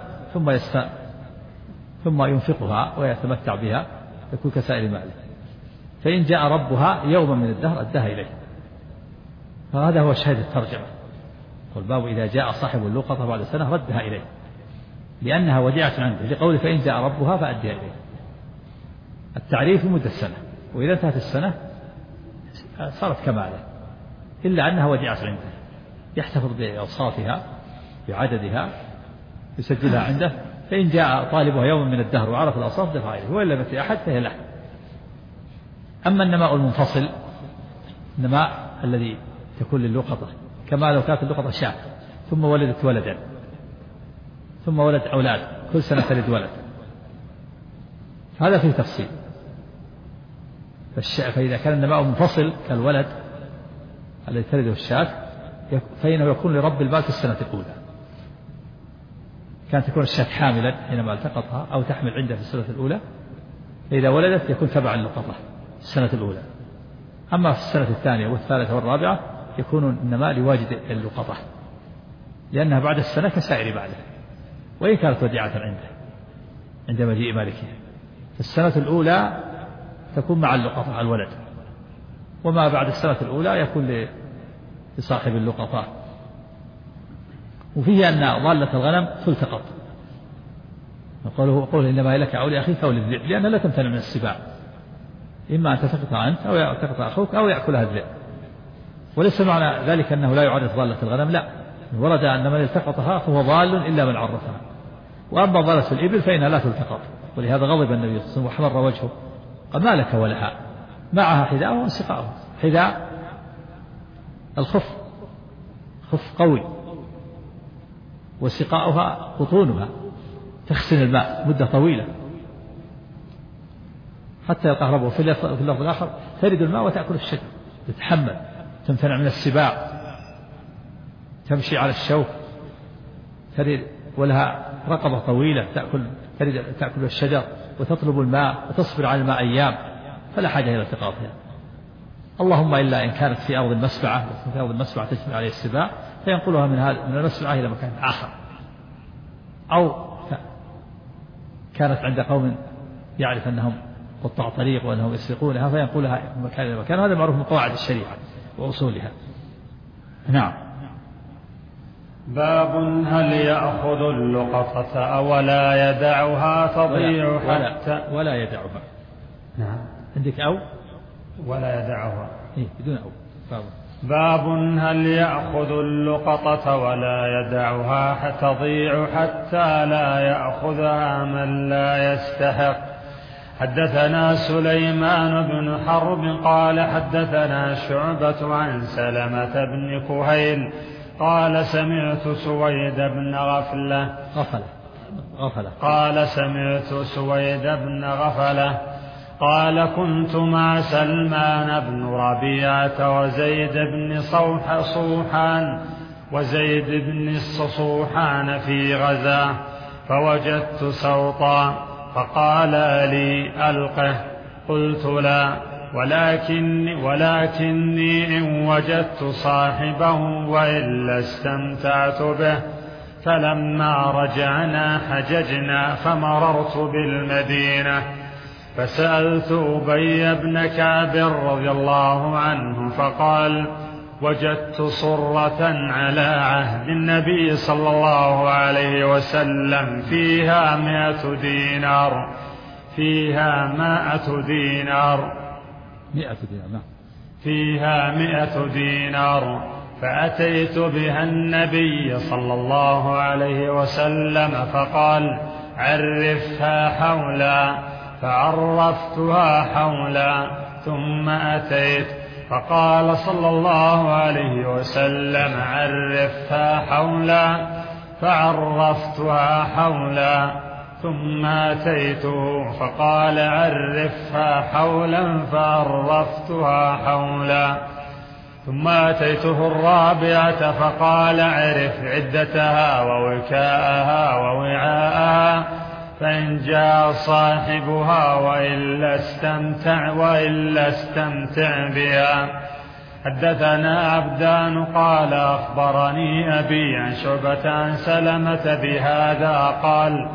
ثم ينفقها ويتمتع بها، يكون كسائر ماله. فإن جاء ربها يوما من الدهر أداها إليه. فهذا هو شاهد الترجمة، والباب إذا جاء صاحب اللقطة بعد سنة ردها إليه لأنها وديعة عنده، لقوله فإن جاء ربها فأديها إليه. التعريف مدة السنة، وإذا انتهت السنة صارت كماله، إلا أنها وديعة عنده، يحتفظ بأوصافها بعددها يسجلها عنده، فإن جاء طالبها يوم من الدهر وعرف الأوصاف دفع إليه، وإن لم يأتي أحد فهي له. أما النماء المنفصل، النماء الذي تكون للقطة، كما لو كانت اللقطة شاة ثم ولدت ولدا ثم ولد أولاد، كل سنة تلد ولد، هذا فيه تفصيل. فإذا كان النماء منفصل كالولد الذي تلده الشاة، فإنه يكون لرب المال في السنة الأولى. كانت تكون الشاة حاملا حينما التقطها أو تحمل عنده في السنة الأولى، فإذا ولدت يكون تبع اللقطة في السنة الأولى. أما في السنة الثانية والثالثة والرابعة يكون النماء لواجد اللقطة، لأنها بعد السنة كسائر ماله، وإن كانت وديعة عنده عند مجيء مالكها. في السنة الأولى تكون مع اللقطة الولد، وما بعد السنة الأولى يكون لصاحب اللقطة. وفيه أن ضالة الغنم تلتقط، قوله إنما لك أو لأخيك أو للذئب، لأنها لا تمتنع من السباع، إما أن تلتقطها أنت أو يلتقطها أخوك أو يأكلها الذئب. وليس معنى ذلك أنه لا يعرف ضالة الغنم، لا، ورد أن من التقطها فهو ضال إلا من عرفها. وأما ضالة الإبل فإنها لا تلتقط، ولهذا غضب النبي صلى الله عليه وسلم وحمر وجهه، قال ما لك ولها، معها حذاء وسقاء. حذاء الخف، خف قوي، وسقاؤها قطونها تخزن الماء مدة طويلة حتى يلقى ربه. في اللفظ الآخر ترد الماء وتأكل الشجر، تتحمل، تمتنع من السباع، تمشي على الشوك، ترد، ولها رقبة طويلة تأكل الشجر وتطلب الماء وتصبر على الماء أيام، فلا حاجة إلى التقاطها. اللهم إلا إن كانت في أرض المسبعة، في أرض المسبعة تجمع عليه السباع، فينقلها من المسبعة إلى مكان آخر، أو كانت عند قوم يعرف أنهم قطاع طريق وأنهم يسرقونها فينقلها من مكان إلى مكان. هذا معروف من قواعد الشريعة وأصولها. نعم. باب هل يأخذ اللقطة أو لا يدعها تضيع حتى ولا يدعها. نعم. عندك أو ولا يدعها بدون أو. باب هل يأخذ اللقطة ولا يدعها تضيع حتى لا يأخذها من لا يستحق. حدثنا سليمان بن حرب قال حدثنا شعبة عن سلمة بن كهيل قال سمعت سويد بن غفلة قال سمعت سويد بن غفلة قال كنت مع سلمان بن ربيعة وزيد بن صوحان في غزاة، فوجدت سوطا فقال لي ألقه، قلت لا، ولكني إن وجدت صاحبه وإلا استمتعت به. فلما رجعنا حججنا فمررت بالمدينة فسألت أبي بن كعب رضي الله عنه فقال وجدت صرة على عهد النبي صلى الله عليه وسلم فيها 100 دينار فيها 100 دينار فأتيت بها النبي صلى الله عليه وسلم فقال عرفها حولا، فعرفتها حولا، ثم أتيت فقال صلى الله عليه وسلم عرفها حولا، فعرفتها حولا. ثم أتيته فقال عرفها حولا، فعرفتها حولا. ثم أتيته الرابعة فقال عرف عدتها ووكاءها ووعاءها، فإن جاء صاحبها وإلا استمتع بها. حدثنا عبدان قال أخبرني أبي عن شعبة عن سلمة بهذا قال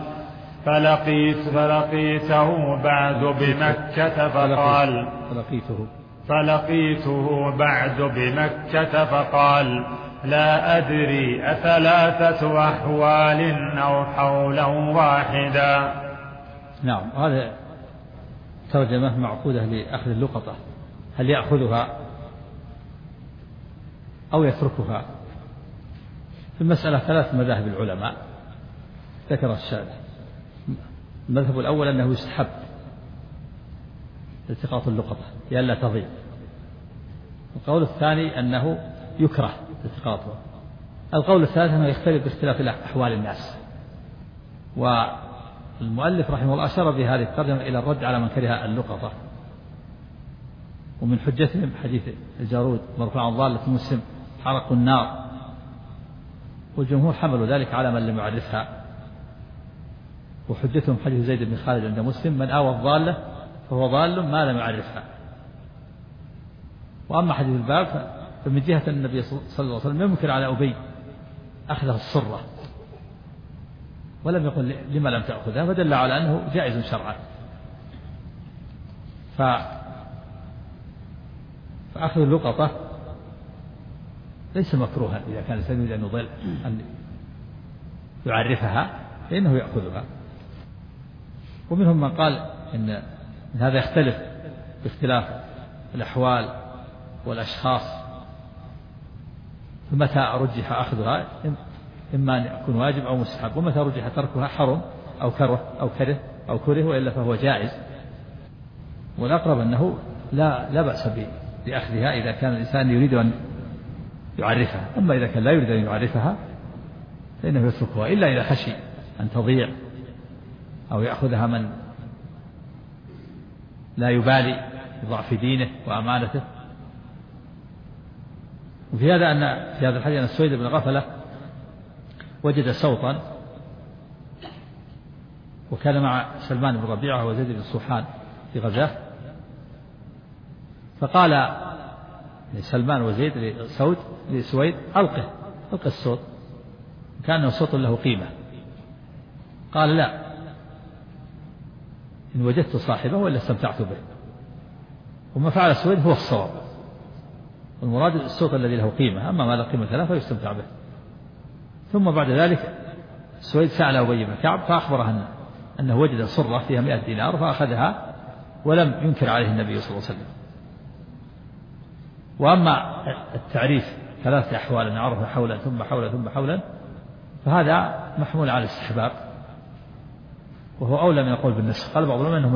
فلقيته بعد بمكة فقال لا أدري أثلاثة أحوال أو حولا واحدا. نعم، هذا ترجمة معقودة لأخذ اللقطة، هل يأخذها أو يتركها؟ في المسألة 3 مذاهب العلماء ذكر الشارح. المذهب الأول أنه يستحب التقاط اللقطة لئلا تضيع. القول الثاني أنه يكره التقاطها. القول الثالث أنه يختلف باختلاف أحوال الناس. والمؤلف رحمه الله أشار بهذه الترجمة إلى الرد على من كره اللقطة، ومن حجتهم حديث الجارود مرفوعا ضالة مسلم حرقوا النار، والجمهور حملوا ذلك على من لم يعرفها. وحجتهم حديث زيد بن خالد عند مسلم من آوى الضالة فهو ضال ما لم يعرفها. وأما حديث الباب فمن جهة النبي صلى الله عليه وسلم يمكن على أبي أخذه الصرة ولم يقل لما لم تأخذها، فدل على أنه جائز شرعا. فأخذ اللقطة ليس مكروها إذا كان الإنسان يريد أن يعرفها فإنه يأخذها. ومنهم من قال إن هذا يختلف باختلاف الأحوال والأشخاص، فمتى رجح أخذها إما أن يكون واجب أو مستحب، ومتى رجح تركها حرم أو كره وإلا فهو جائز. والأقرب أنه لا بأس بأخذها إذا كان الإنسان يريد أن يعرفها. أما إذا كان لا يريد أن يعرفها فإنه يتركها، إلا إذا خشي أن تضيع أو يأخذها من لا يبالي بضعف دينه وأمانته. وفي هذا في هذا الحديث أن سويد بن غفلة وجد صوتا، وكان مع سلمان بن ربيعة وزيد بن صوحان في غزاه، فقال لسلمان وزيد لسويد ألقه الصوت، كأنه صوت له قيمة. قال لا، إن وجدت صاحبه وإلا استمتعت به. وما فعل سويد هو الصواب، والمراد الصوت الذي له قيمة، أما ما لا قيمة له فيستمتع به. ثم بعد ذلك سويد سأل أبي بن كعب فأخبره أنه وجد صرة فيها 100 دينار فأخذها ولم ينكر عليه النبي صلى الله عليه وسلم. وأما التعريف 3 أحوال عرف حولا ثم حولا ثم حولا فهذا محمول على الاستحباب، وهو أولى من القول بالنسخ. قال بعض العلماء أنه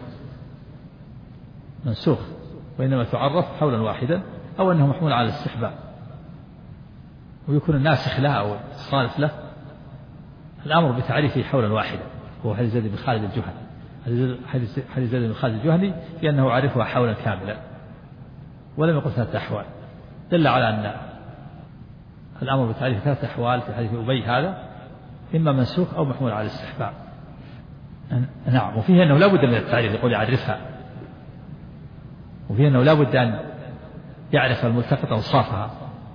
منسوخ وإنما تعرف حولا واحدا، أو أنه محمول على الاستحباب ويكون الناسخ له أو الصالح له الأمر بتعريفه حولا واحدا. هو حديث زيد بن خالد الجهني، حديث زيد بن خالد الجهني بأنه عرفها حولا كاملا ولم يقل 3 أحوال، دل على أن الأمر بتعريف 3 أحوال في حديث أبي هذا إما منسوخ أو محمول على الاستحباب. نعم. وفيه أنه لا بد من التعريف، يقول يعرفها، وفيه أنه لا بد أن يعرف الملتقط أوصافها،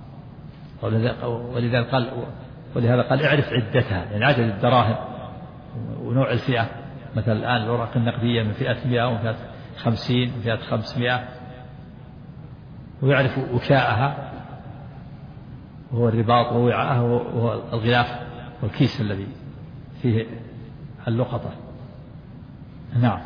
ولهذا قال اعرف عدتها، يعني عدد الدراهم ونوع الفئة. مثلا الآن الأوراق النقدية من فئة 100 ومن فئة 50 ومن فئة 500، ويعرف وكاءها وهو الرباط، ووعاءها وهو الغلاف والكيس الذي فيه اللقطة. نعم.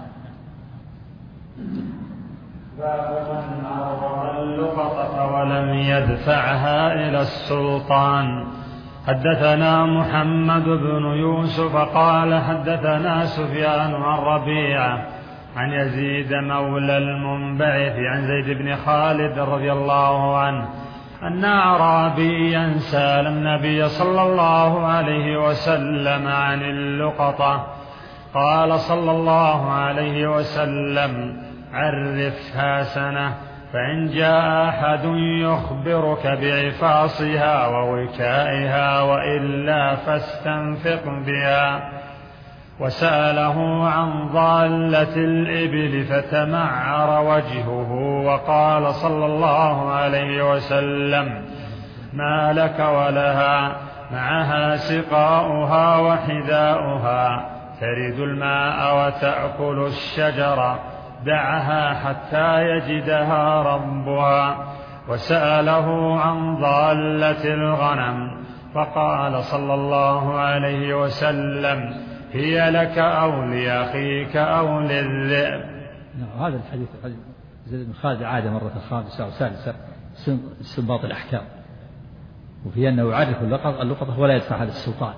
باب من عرض اللقطة ولم يدفعها إلى السلطان. حدثنا محمد بن يوسف قال حدثنا سفيان عن ربيعة عن يزيد مولى المنبعث عن زيد بن خالد رضي الله عنه أن أعرابيا سأل النبي صلى الله عليه وسلم عن اللقطة، قال صلى الله عليه وسلم: عرفها سنة، فإن جاء أحد يخبرك بعفاصها ووكائها وإلا فاستنفق بها. وسأله عن ضالة الإبل فتمعر وجهه وقال صلى الله عليه وسلم: ما لك ولها؟ معها سقاؤها وحذاؤها، ترد الماء وتأكل الشجر، دعها حتى يجدها ربها. وسأله عن ضالة الغنم فقال صلى الله عليه وسلم: هي لك أو لأخيك أو للذئب. هذا الحديث زيد بن خالد عاد مرة خامسة أو سادسة استنباط الأحكام، وفي أنه يعرف اللقطة ولا يدفعها للسلطان.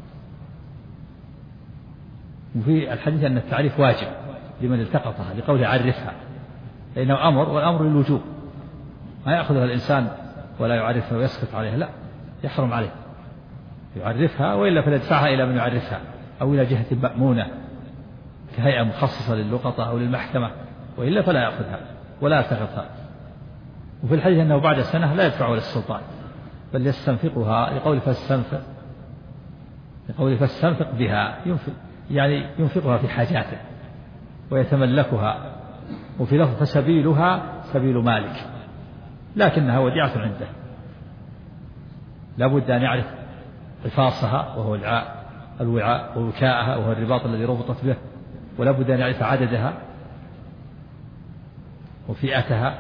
وفي الحديث أن التعريف واجب لمن التقطها لقوله عرفها، لأنه أمر، والأمر للوجوب، ما يأخذها الإنسان ولا يعرفها ويسقط عليها، لا، يحرم عليه يعرفها، وإلا فليدفعها إلى من يعرفها أو إلى جهة مأمونة كهيئة مخصصة للقطة أو للمحكمة، وإلا فلا يأخذها ولا يلتقطها. وفي الحديث أنه بعد سنة لا يدفعها للسلطان بل يستنفقها، لقوله فاستنفق بها، يعني ينفقها في حاجاته ويتملكها. وفي لفظ فسبيلها سبيل مالك، لكنها وديعة عنده، لا بد أن يعرف قفاصها وهو الوعاء ووكاءها وهو الرباط الذي ربطت به، ولا بد أن يعرف عددها وفئتها،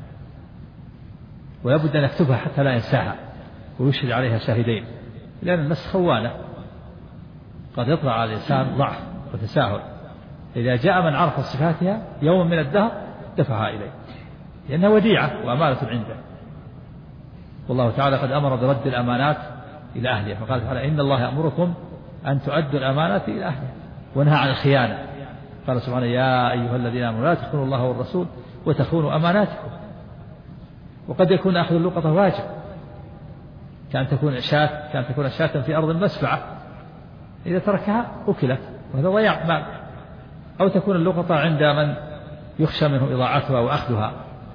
ولا بد أن يكتبها حتى لا ينساها ويشهد عليها شاهدين، لأن الناس خوانة، قد يطلع على الإنسان ضعف وتساهل. إذا جاء من عرف صفاتها يوم من الدهر دفعها إليه، لأنها وديعة وأمانة عنده. والله تعالى قد أمر برد الأمانات إلى أهلها، فقال تعالى: إن الله يأمركم أن تؤدوا الأمانات إلى أهلها، ونهى عن الخيانة. قال سبحانه: يا أيها الذين آمنوا لا تخونوا الله والرسول وتخونوا أماناتكم. وقد يكون أخذ اللقطة واجب، كأن تكون شاة في أرض المسبعة، إذا تركها أكلت وهذا ضياع مال، أو تكون اللقطة عند من يخشى منه إضاعتها وأخذها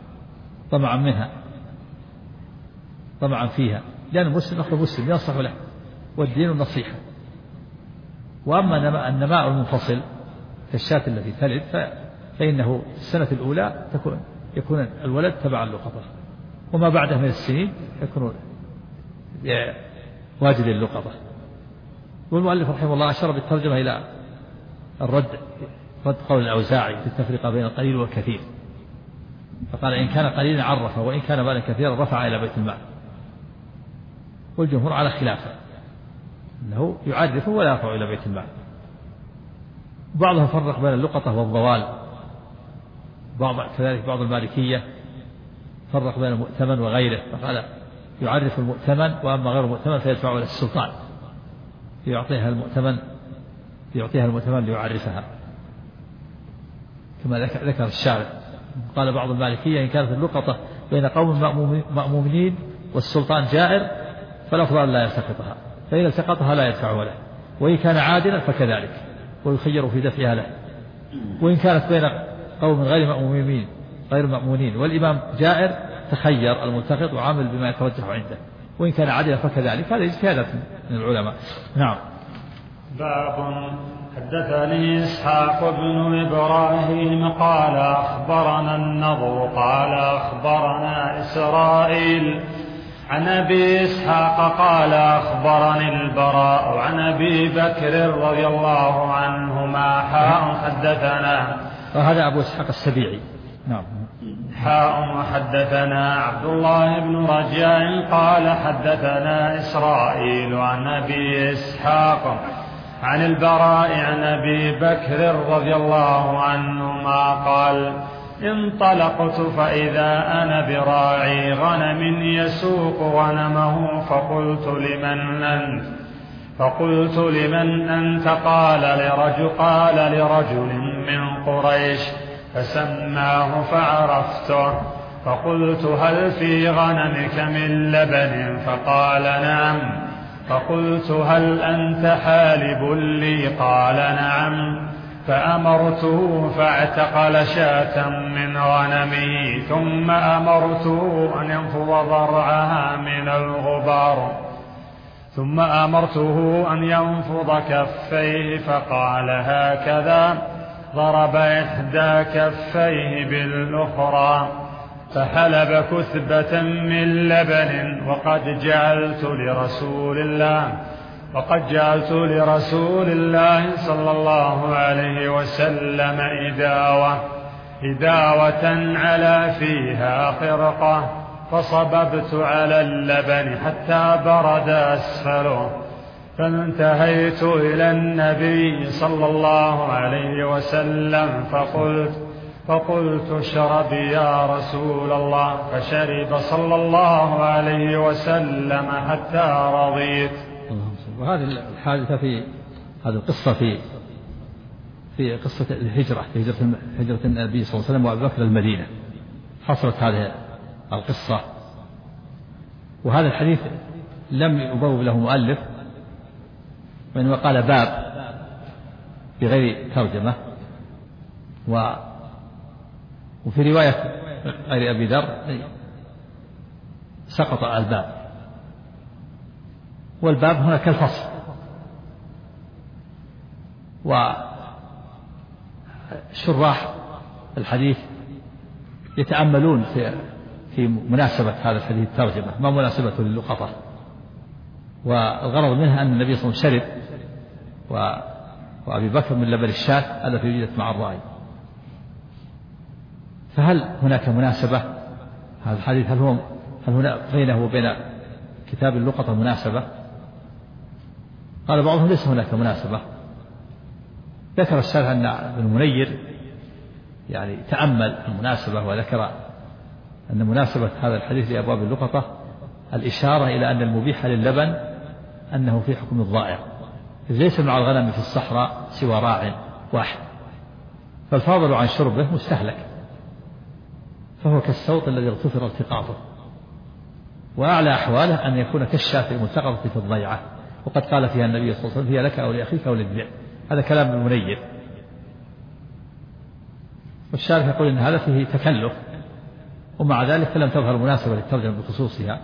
طمعا فيها، لأن المسلم أخذ مسلم ينصح له، والدين النصيحة. وأما النماء المنفصل كالشاة التي تلد فإنه في السنة الأولى يكون الولد تبع اللقطة، وما بعده من السنين يكون واجد اللقطة. والمؤلف رحمه الله أشار بالترجمة إلى رد قول الأوزاعي في التفرقة بين القليل والكثير، فقال: إن كان قليلا عرفه، وإن كان مالا كثيرا رفع إلى بيت المال. والجمهور على خلافه، أنه يعرفه ولا يرفع إلى بيت المال. بعضهم فرق بين اللقطة والضوال، كذلك بعض المالكية فرق بين المؤتمن وغيره، فقال: يعرف المؤتمن، وأما غير المؤتمن فيدفع إلى السلطان يعطيها المؤتمن ليعرفها، كما ذكر الشارع. قال بعض المالكية: إن كانت اللقطة بين قوم مأمومين والسلطان جائر فالأفضل لا يلتقطها، فإن التقطها لا يدفعها له، وإن كان عادلا فكذلك ويخير في دفعها له. وإن كانت بين قوم غير مأمونين والإمام جائر تخير الملتقط وعامل بما يترجح عنده، وإن كان عادلا فكذلك. هذا اجتهاد من العلماء. نعم. باب. حدثني إسحاق بن إبراهيم قال أخبرنا النضر قال أخبرنا إسرائيل عن أبي إسحاق قال أخبرني البراء عن أبي بكر رضي الله عنهما حدثنا. وهذا أبو إسحاق السبيعي. نعم. حدثنا عبد الله بن رجاء قال حدثنا إسرائيل عن أبي إسحاق عن البراء عن أبي بكر رضي الله عنهما قال: انطلقت فإذا أنا براعي غنم يسوق غنمه فقلت لمن أنت؟ قال لرجل من قريش فسماه فعرفته، فقلت هل في غنمك من لبن؟ فقال نعم. فقلت هل أنت حالب لي؟ قال نعم. فأمرته فاعتقل شاة من غنمي، ثم أمرته أن ينفض ضرعها من الغبار، ثم أمرته أن ينفض كفيه، فقال هكذا، ضرب إحدى كفيه بالأخرى، فحلب كثبة من لبن. وقد جعلت لرسول الله صلى الله عليه وسلم إداوة على فيها خرقة، فصببت على اللبن حتى برد أسفله، فانتهيت إلى النبي صلى الله عليه وسلم فقلت اشرب يا رسول الله، فشرب صلى الله عليه وسلم حتى رضيت. وهذه الحادثة في هذه القصة في قصة الهجرة، في هجرة النبي صلى الله عليه وسلم وأبي بكر المدينة، حصلت هذه القصة. وهذا الحديث لم يبوب له مؤلف، وإنما قال باب بغير ترجمة. وفي رواية غير أبي ذر سقط الباب، والباب هنا كالفصل. وشراح الحديث يتأملون في مناسبة هذا الحديث الترجمة، ما مناسبته للقطة. والغرض منها أن النبي صلى الله عليه وسلم شرب وأبي بكر من لبن الشاة التي وجدت مع الراعي. فهل هناك مناسبة؟ هذا الحديث هل هنا بينه وبين كتاب اللقطة مناسبة؟ قال بعضهم ليس هناك مناسبة. ذكر الشارح أن ابن المنير يعني تأمل المناسبة، وذكر أن مناسبة هذا الحديث لأبواب اللقطة الإشارة إلى أن المبيح للبن أنه في حكم الضائع، إذ ليس مع الغنم في الصحراء سوى راع واحد، فالفاضل عن شربه مستهلك، فهو كالصوت الذي اغتفر التقاطه، وأعلى أحواله أن يكون كالشاة الملتقطة في الضيعة، وقد قال فيها النبي صلى الله عليه وسلم هي لك أو لأخيك أو للذئب. هذا كلام المنير. والشارح يقول إن هذا فيه تكلف، ومع ذلك فلم تظهر مناسبة للترجمة بخصوصها.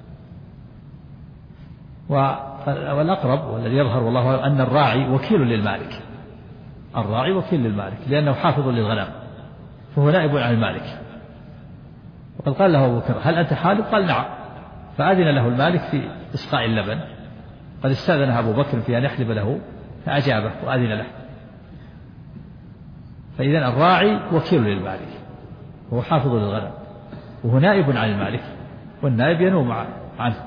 والأقرب والذي يظهر والله أعلم أن الراعي وكيل للمالك، الراعي وكيل للمالك لأنه حافظ للغنم، فهو نائب عن المالك. وقد قال له أبو بكر هل أنت حالب؟ قال نعم، فأذن له المالك في إسقاء اللبن. قد استأذنه أبو بكر في أن يحلب له فأجابه وأذن له. فإذن الراعي وكيل للمالك، وهو حافظ للغنم، وهو نائب عن المالك، والنائب ينوم عنه.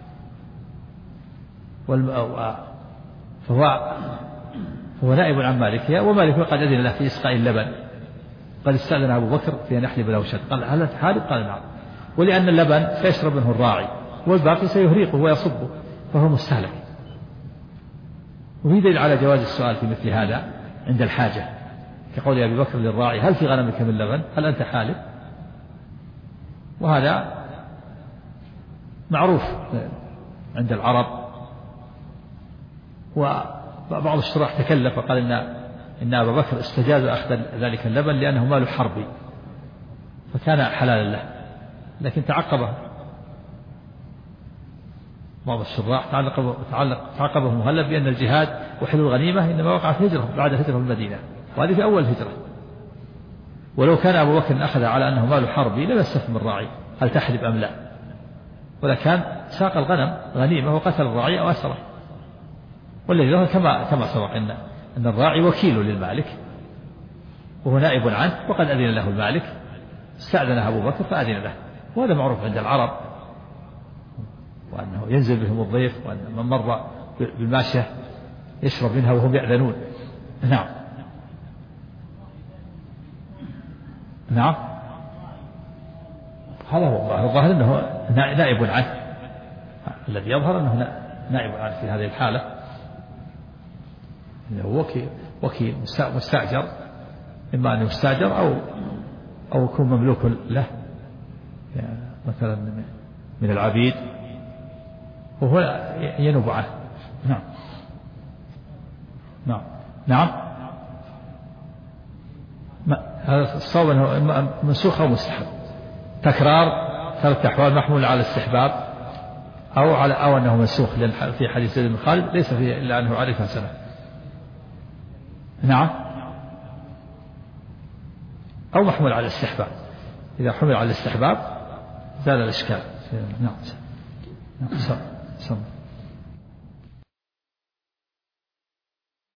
فهو نائب عن مالكها، ومالك قد أذن له في إسقاء اللبن. قد استأذن أبو بكر في أن يحلب له شاة، قال هل أنت حالب؟ قال نعم. ولأن اللبن سيشرب منه الراعي، والباقي سيهريقه ويصبه، فهو مستهلك. وفي دليل على جواز السؤال في مثل هذا عند الحاجة، كقول أبي بكر للراعي هل في غنمك من لبن؟ هل أنت حالب؟ وهذا معروف عند العرب. وبعض الشراح تكلف وقال إن أبا بكر استجاز أخذ ذلك اللبن لأنه مال حربي فكان حلالا له، لكن تعقبه بعض الشراح تعقبه مهلب بأن الجهاد وحل الغنيمة إنما وقع في هجرة بعد هجرة المدينة، وهذه في أول هجرة. ولو كان أبو بكر أخذ على أنه مال حربي لم يستفهم الراعي هل تحلب أم لا، ولكن ساق الغنم غنيمة وقتل الراعي أو أسره. والذي له كما سبق أن الراعي وكيل للمالك وهو نائب عنه، وقد أذن له المالك، استأذنه أبو بكر فأذن له. وهذا معروف عند العرب، وأنه ينزل بهم الضيف، وأن من مر بالماشية يشرب منها وهم يأذنون. نعم نعم، هذا هو الظاهر أنه نائب عنه، الذي يظهر أنه نائب عنه في هذه الحالة، إنه وكيل مستأجر إما أن يستأجر أو يكون مملوك له، يعني مثلا من العبيد وهو ينوب عنه. نعم نعم نعم. هذا الصواب أنه منسوخ أو مستحب. تكرار 3 أحوال محمول على الاستحباب أو أنه منسوخ، لأن في حديث زيد بن خالد ليس فيه إلا أنه عرفها سنة. نعم. أو محمول على الاستحباب، إذا حمل على الاستحباب زال الإشكال. نعم.